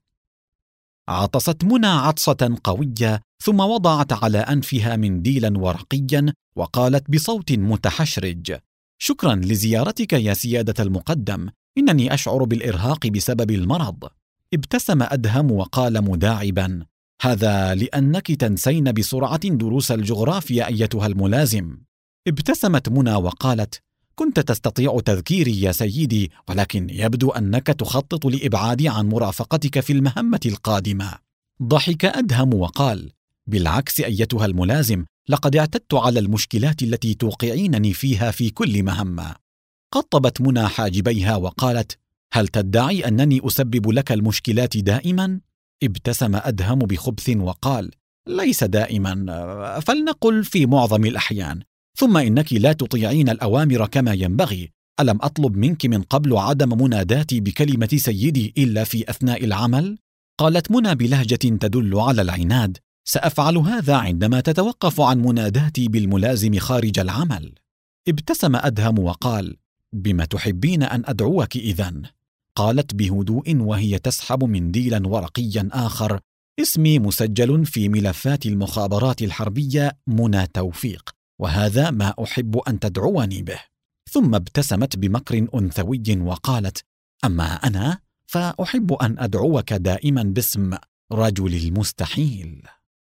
عطست منى عطسة قوية ثم وضعت على أنفها منديلا ورقيا وقالت بصوت متحشرج: شكرا لزيارتك يا سيادة المقدم، إنني أشعر بالإرهاق بسبب المرض. ابتسم أدهم وقال مداعبا: هذا لأنك تنسين بسرعة دروس الجغرافيا أيتها الملازم. ابتسمت منى وقالت: كنت تستطيع تذكيري يا سيدي، ولكن يبدو أنك تخطط لإبعادي عن مرافقتك في المهمة القادمة. ضحك أدهم وقال: بالعكس أيتها الملازم، لقد اعتدت على المشكلات التي توقعينني فيها في كل مهمة. قطبت منى حاجبيها وقالت: هل تدعي أنني أسبب لك المشكلات دائما؟ ابتسم أدهم بخبث وقال: ليس دائما، فلنقل في معظم الأحيان. ثم إنك لا تطيعين الأوامر كما ينبغي. ألم أطلب منك من قبل عدم مناداتي بكلمة سيدي إلا في أثناء العمل؟ قالت منى بلهجة تدل على العناد: سأفعل هذا عندما تتوقف عن مناداتي بالملازم خارج العمل. ابتسم أدهم وقال: بما تحبين أن أدعوك إذن؟ قالت بهدوء وهي تسحب منديلا ورقيا آخر: اسمي مسجل في ملفات المخابرات الحربية منى توفيق، وهذا ما أحب أن تدعوني به. ثم ابتسمت بمكر أنثوي وقالت: أما أنا فأحب أن أدعوك دائما باسم رجل المستحيل.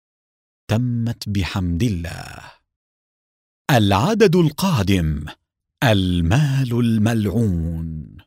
تمت بحمد الله. العدد القادم: المال الملعون.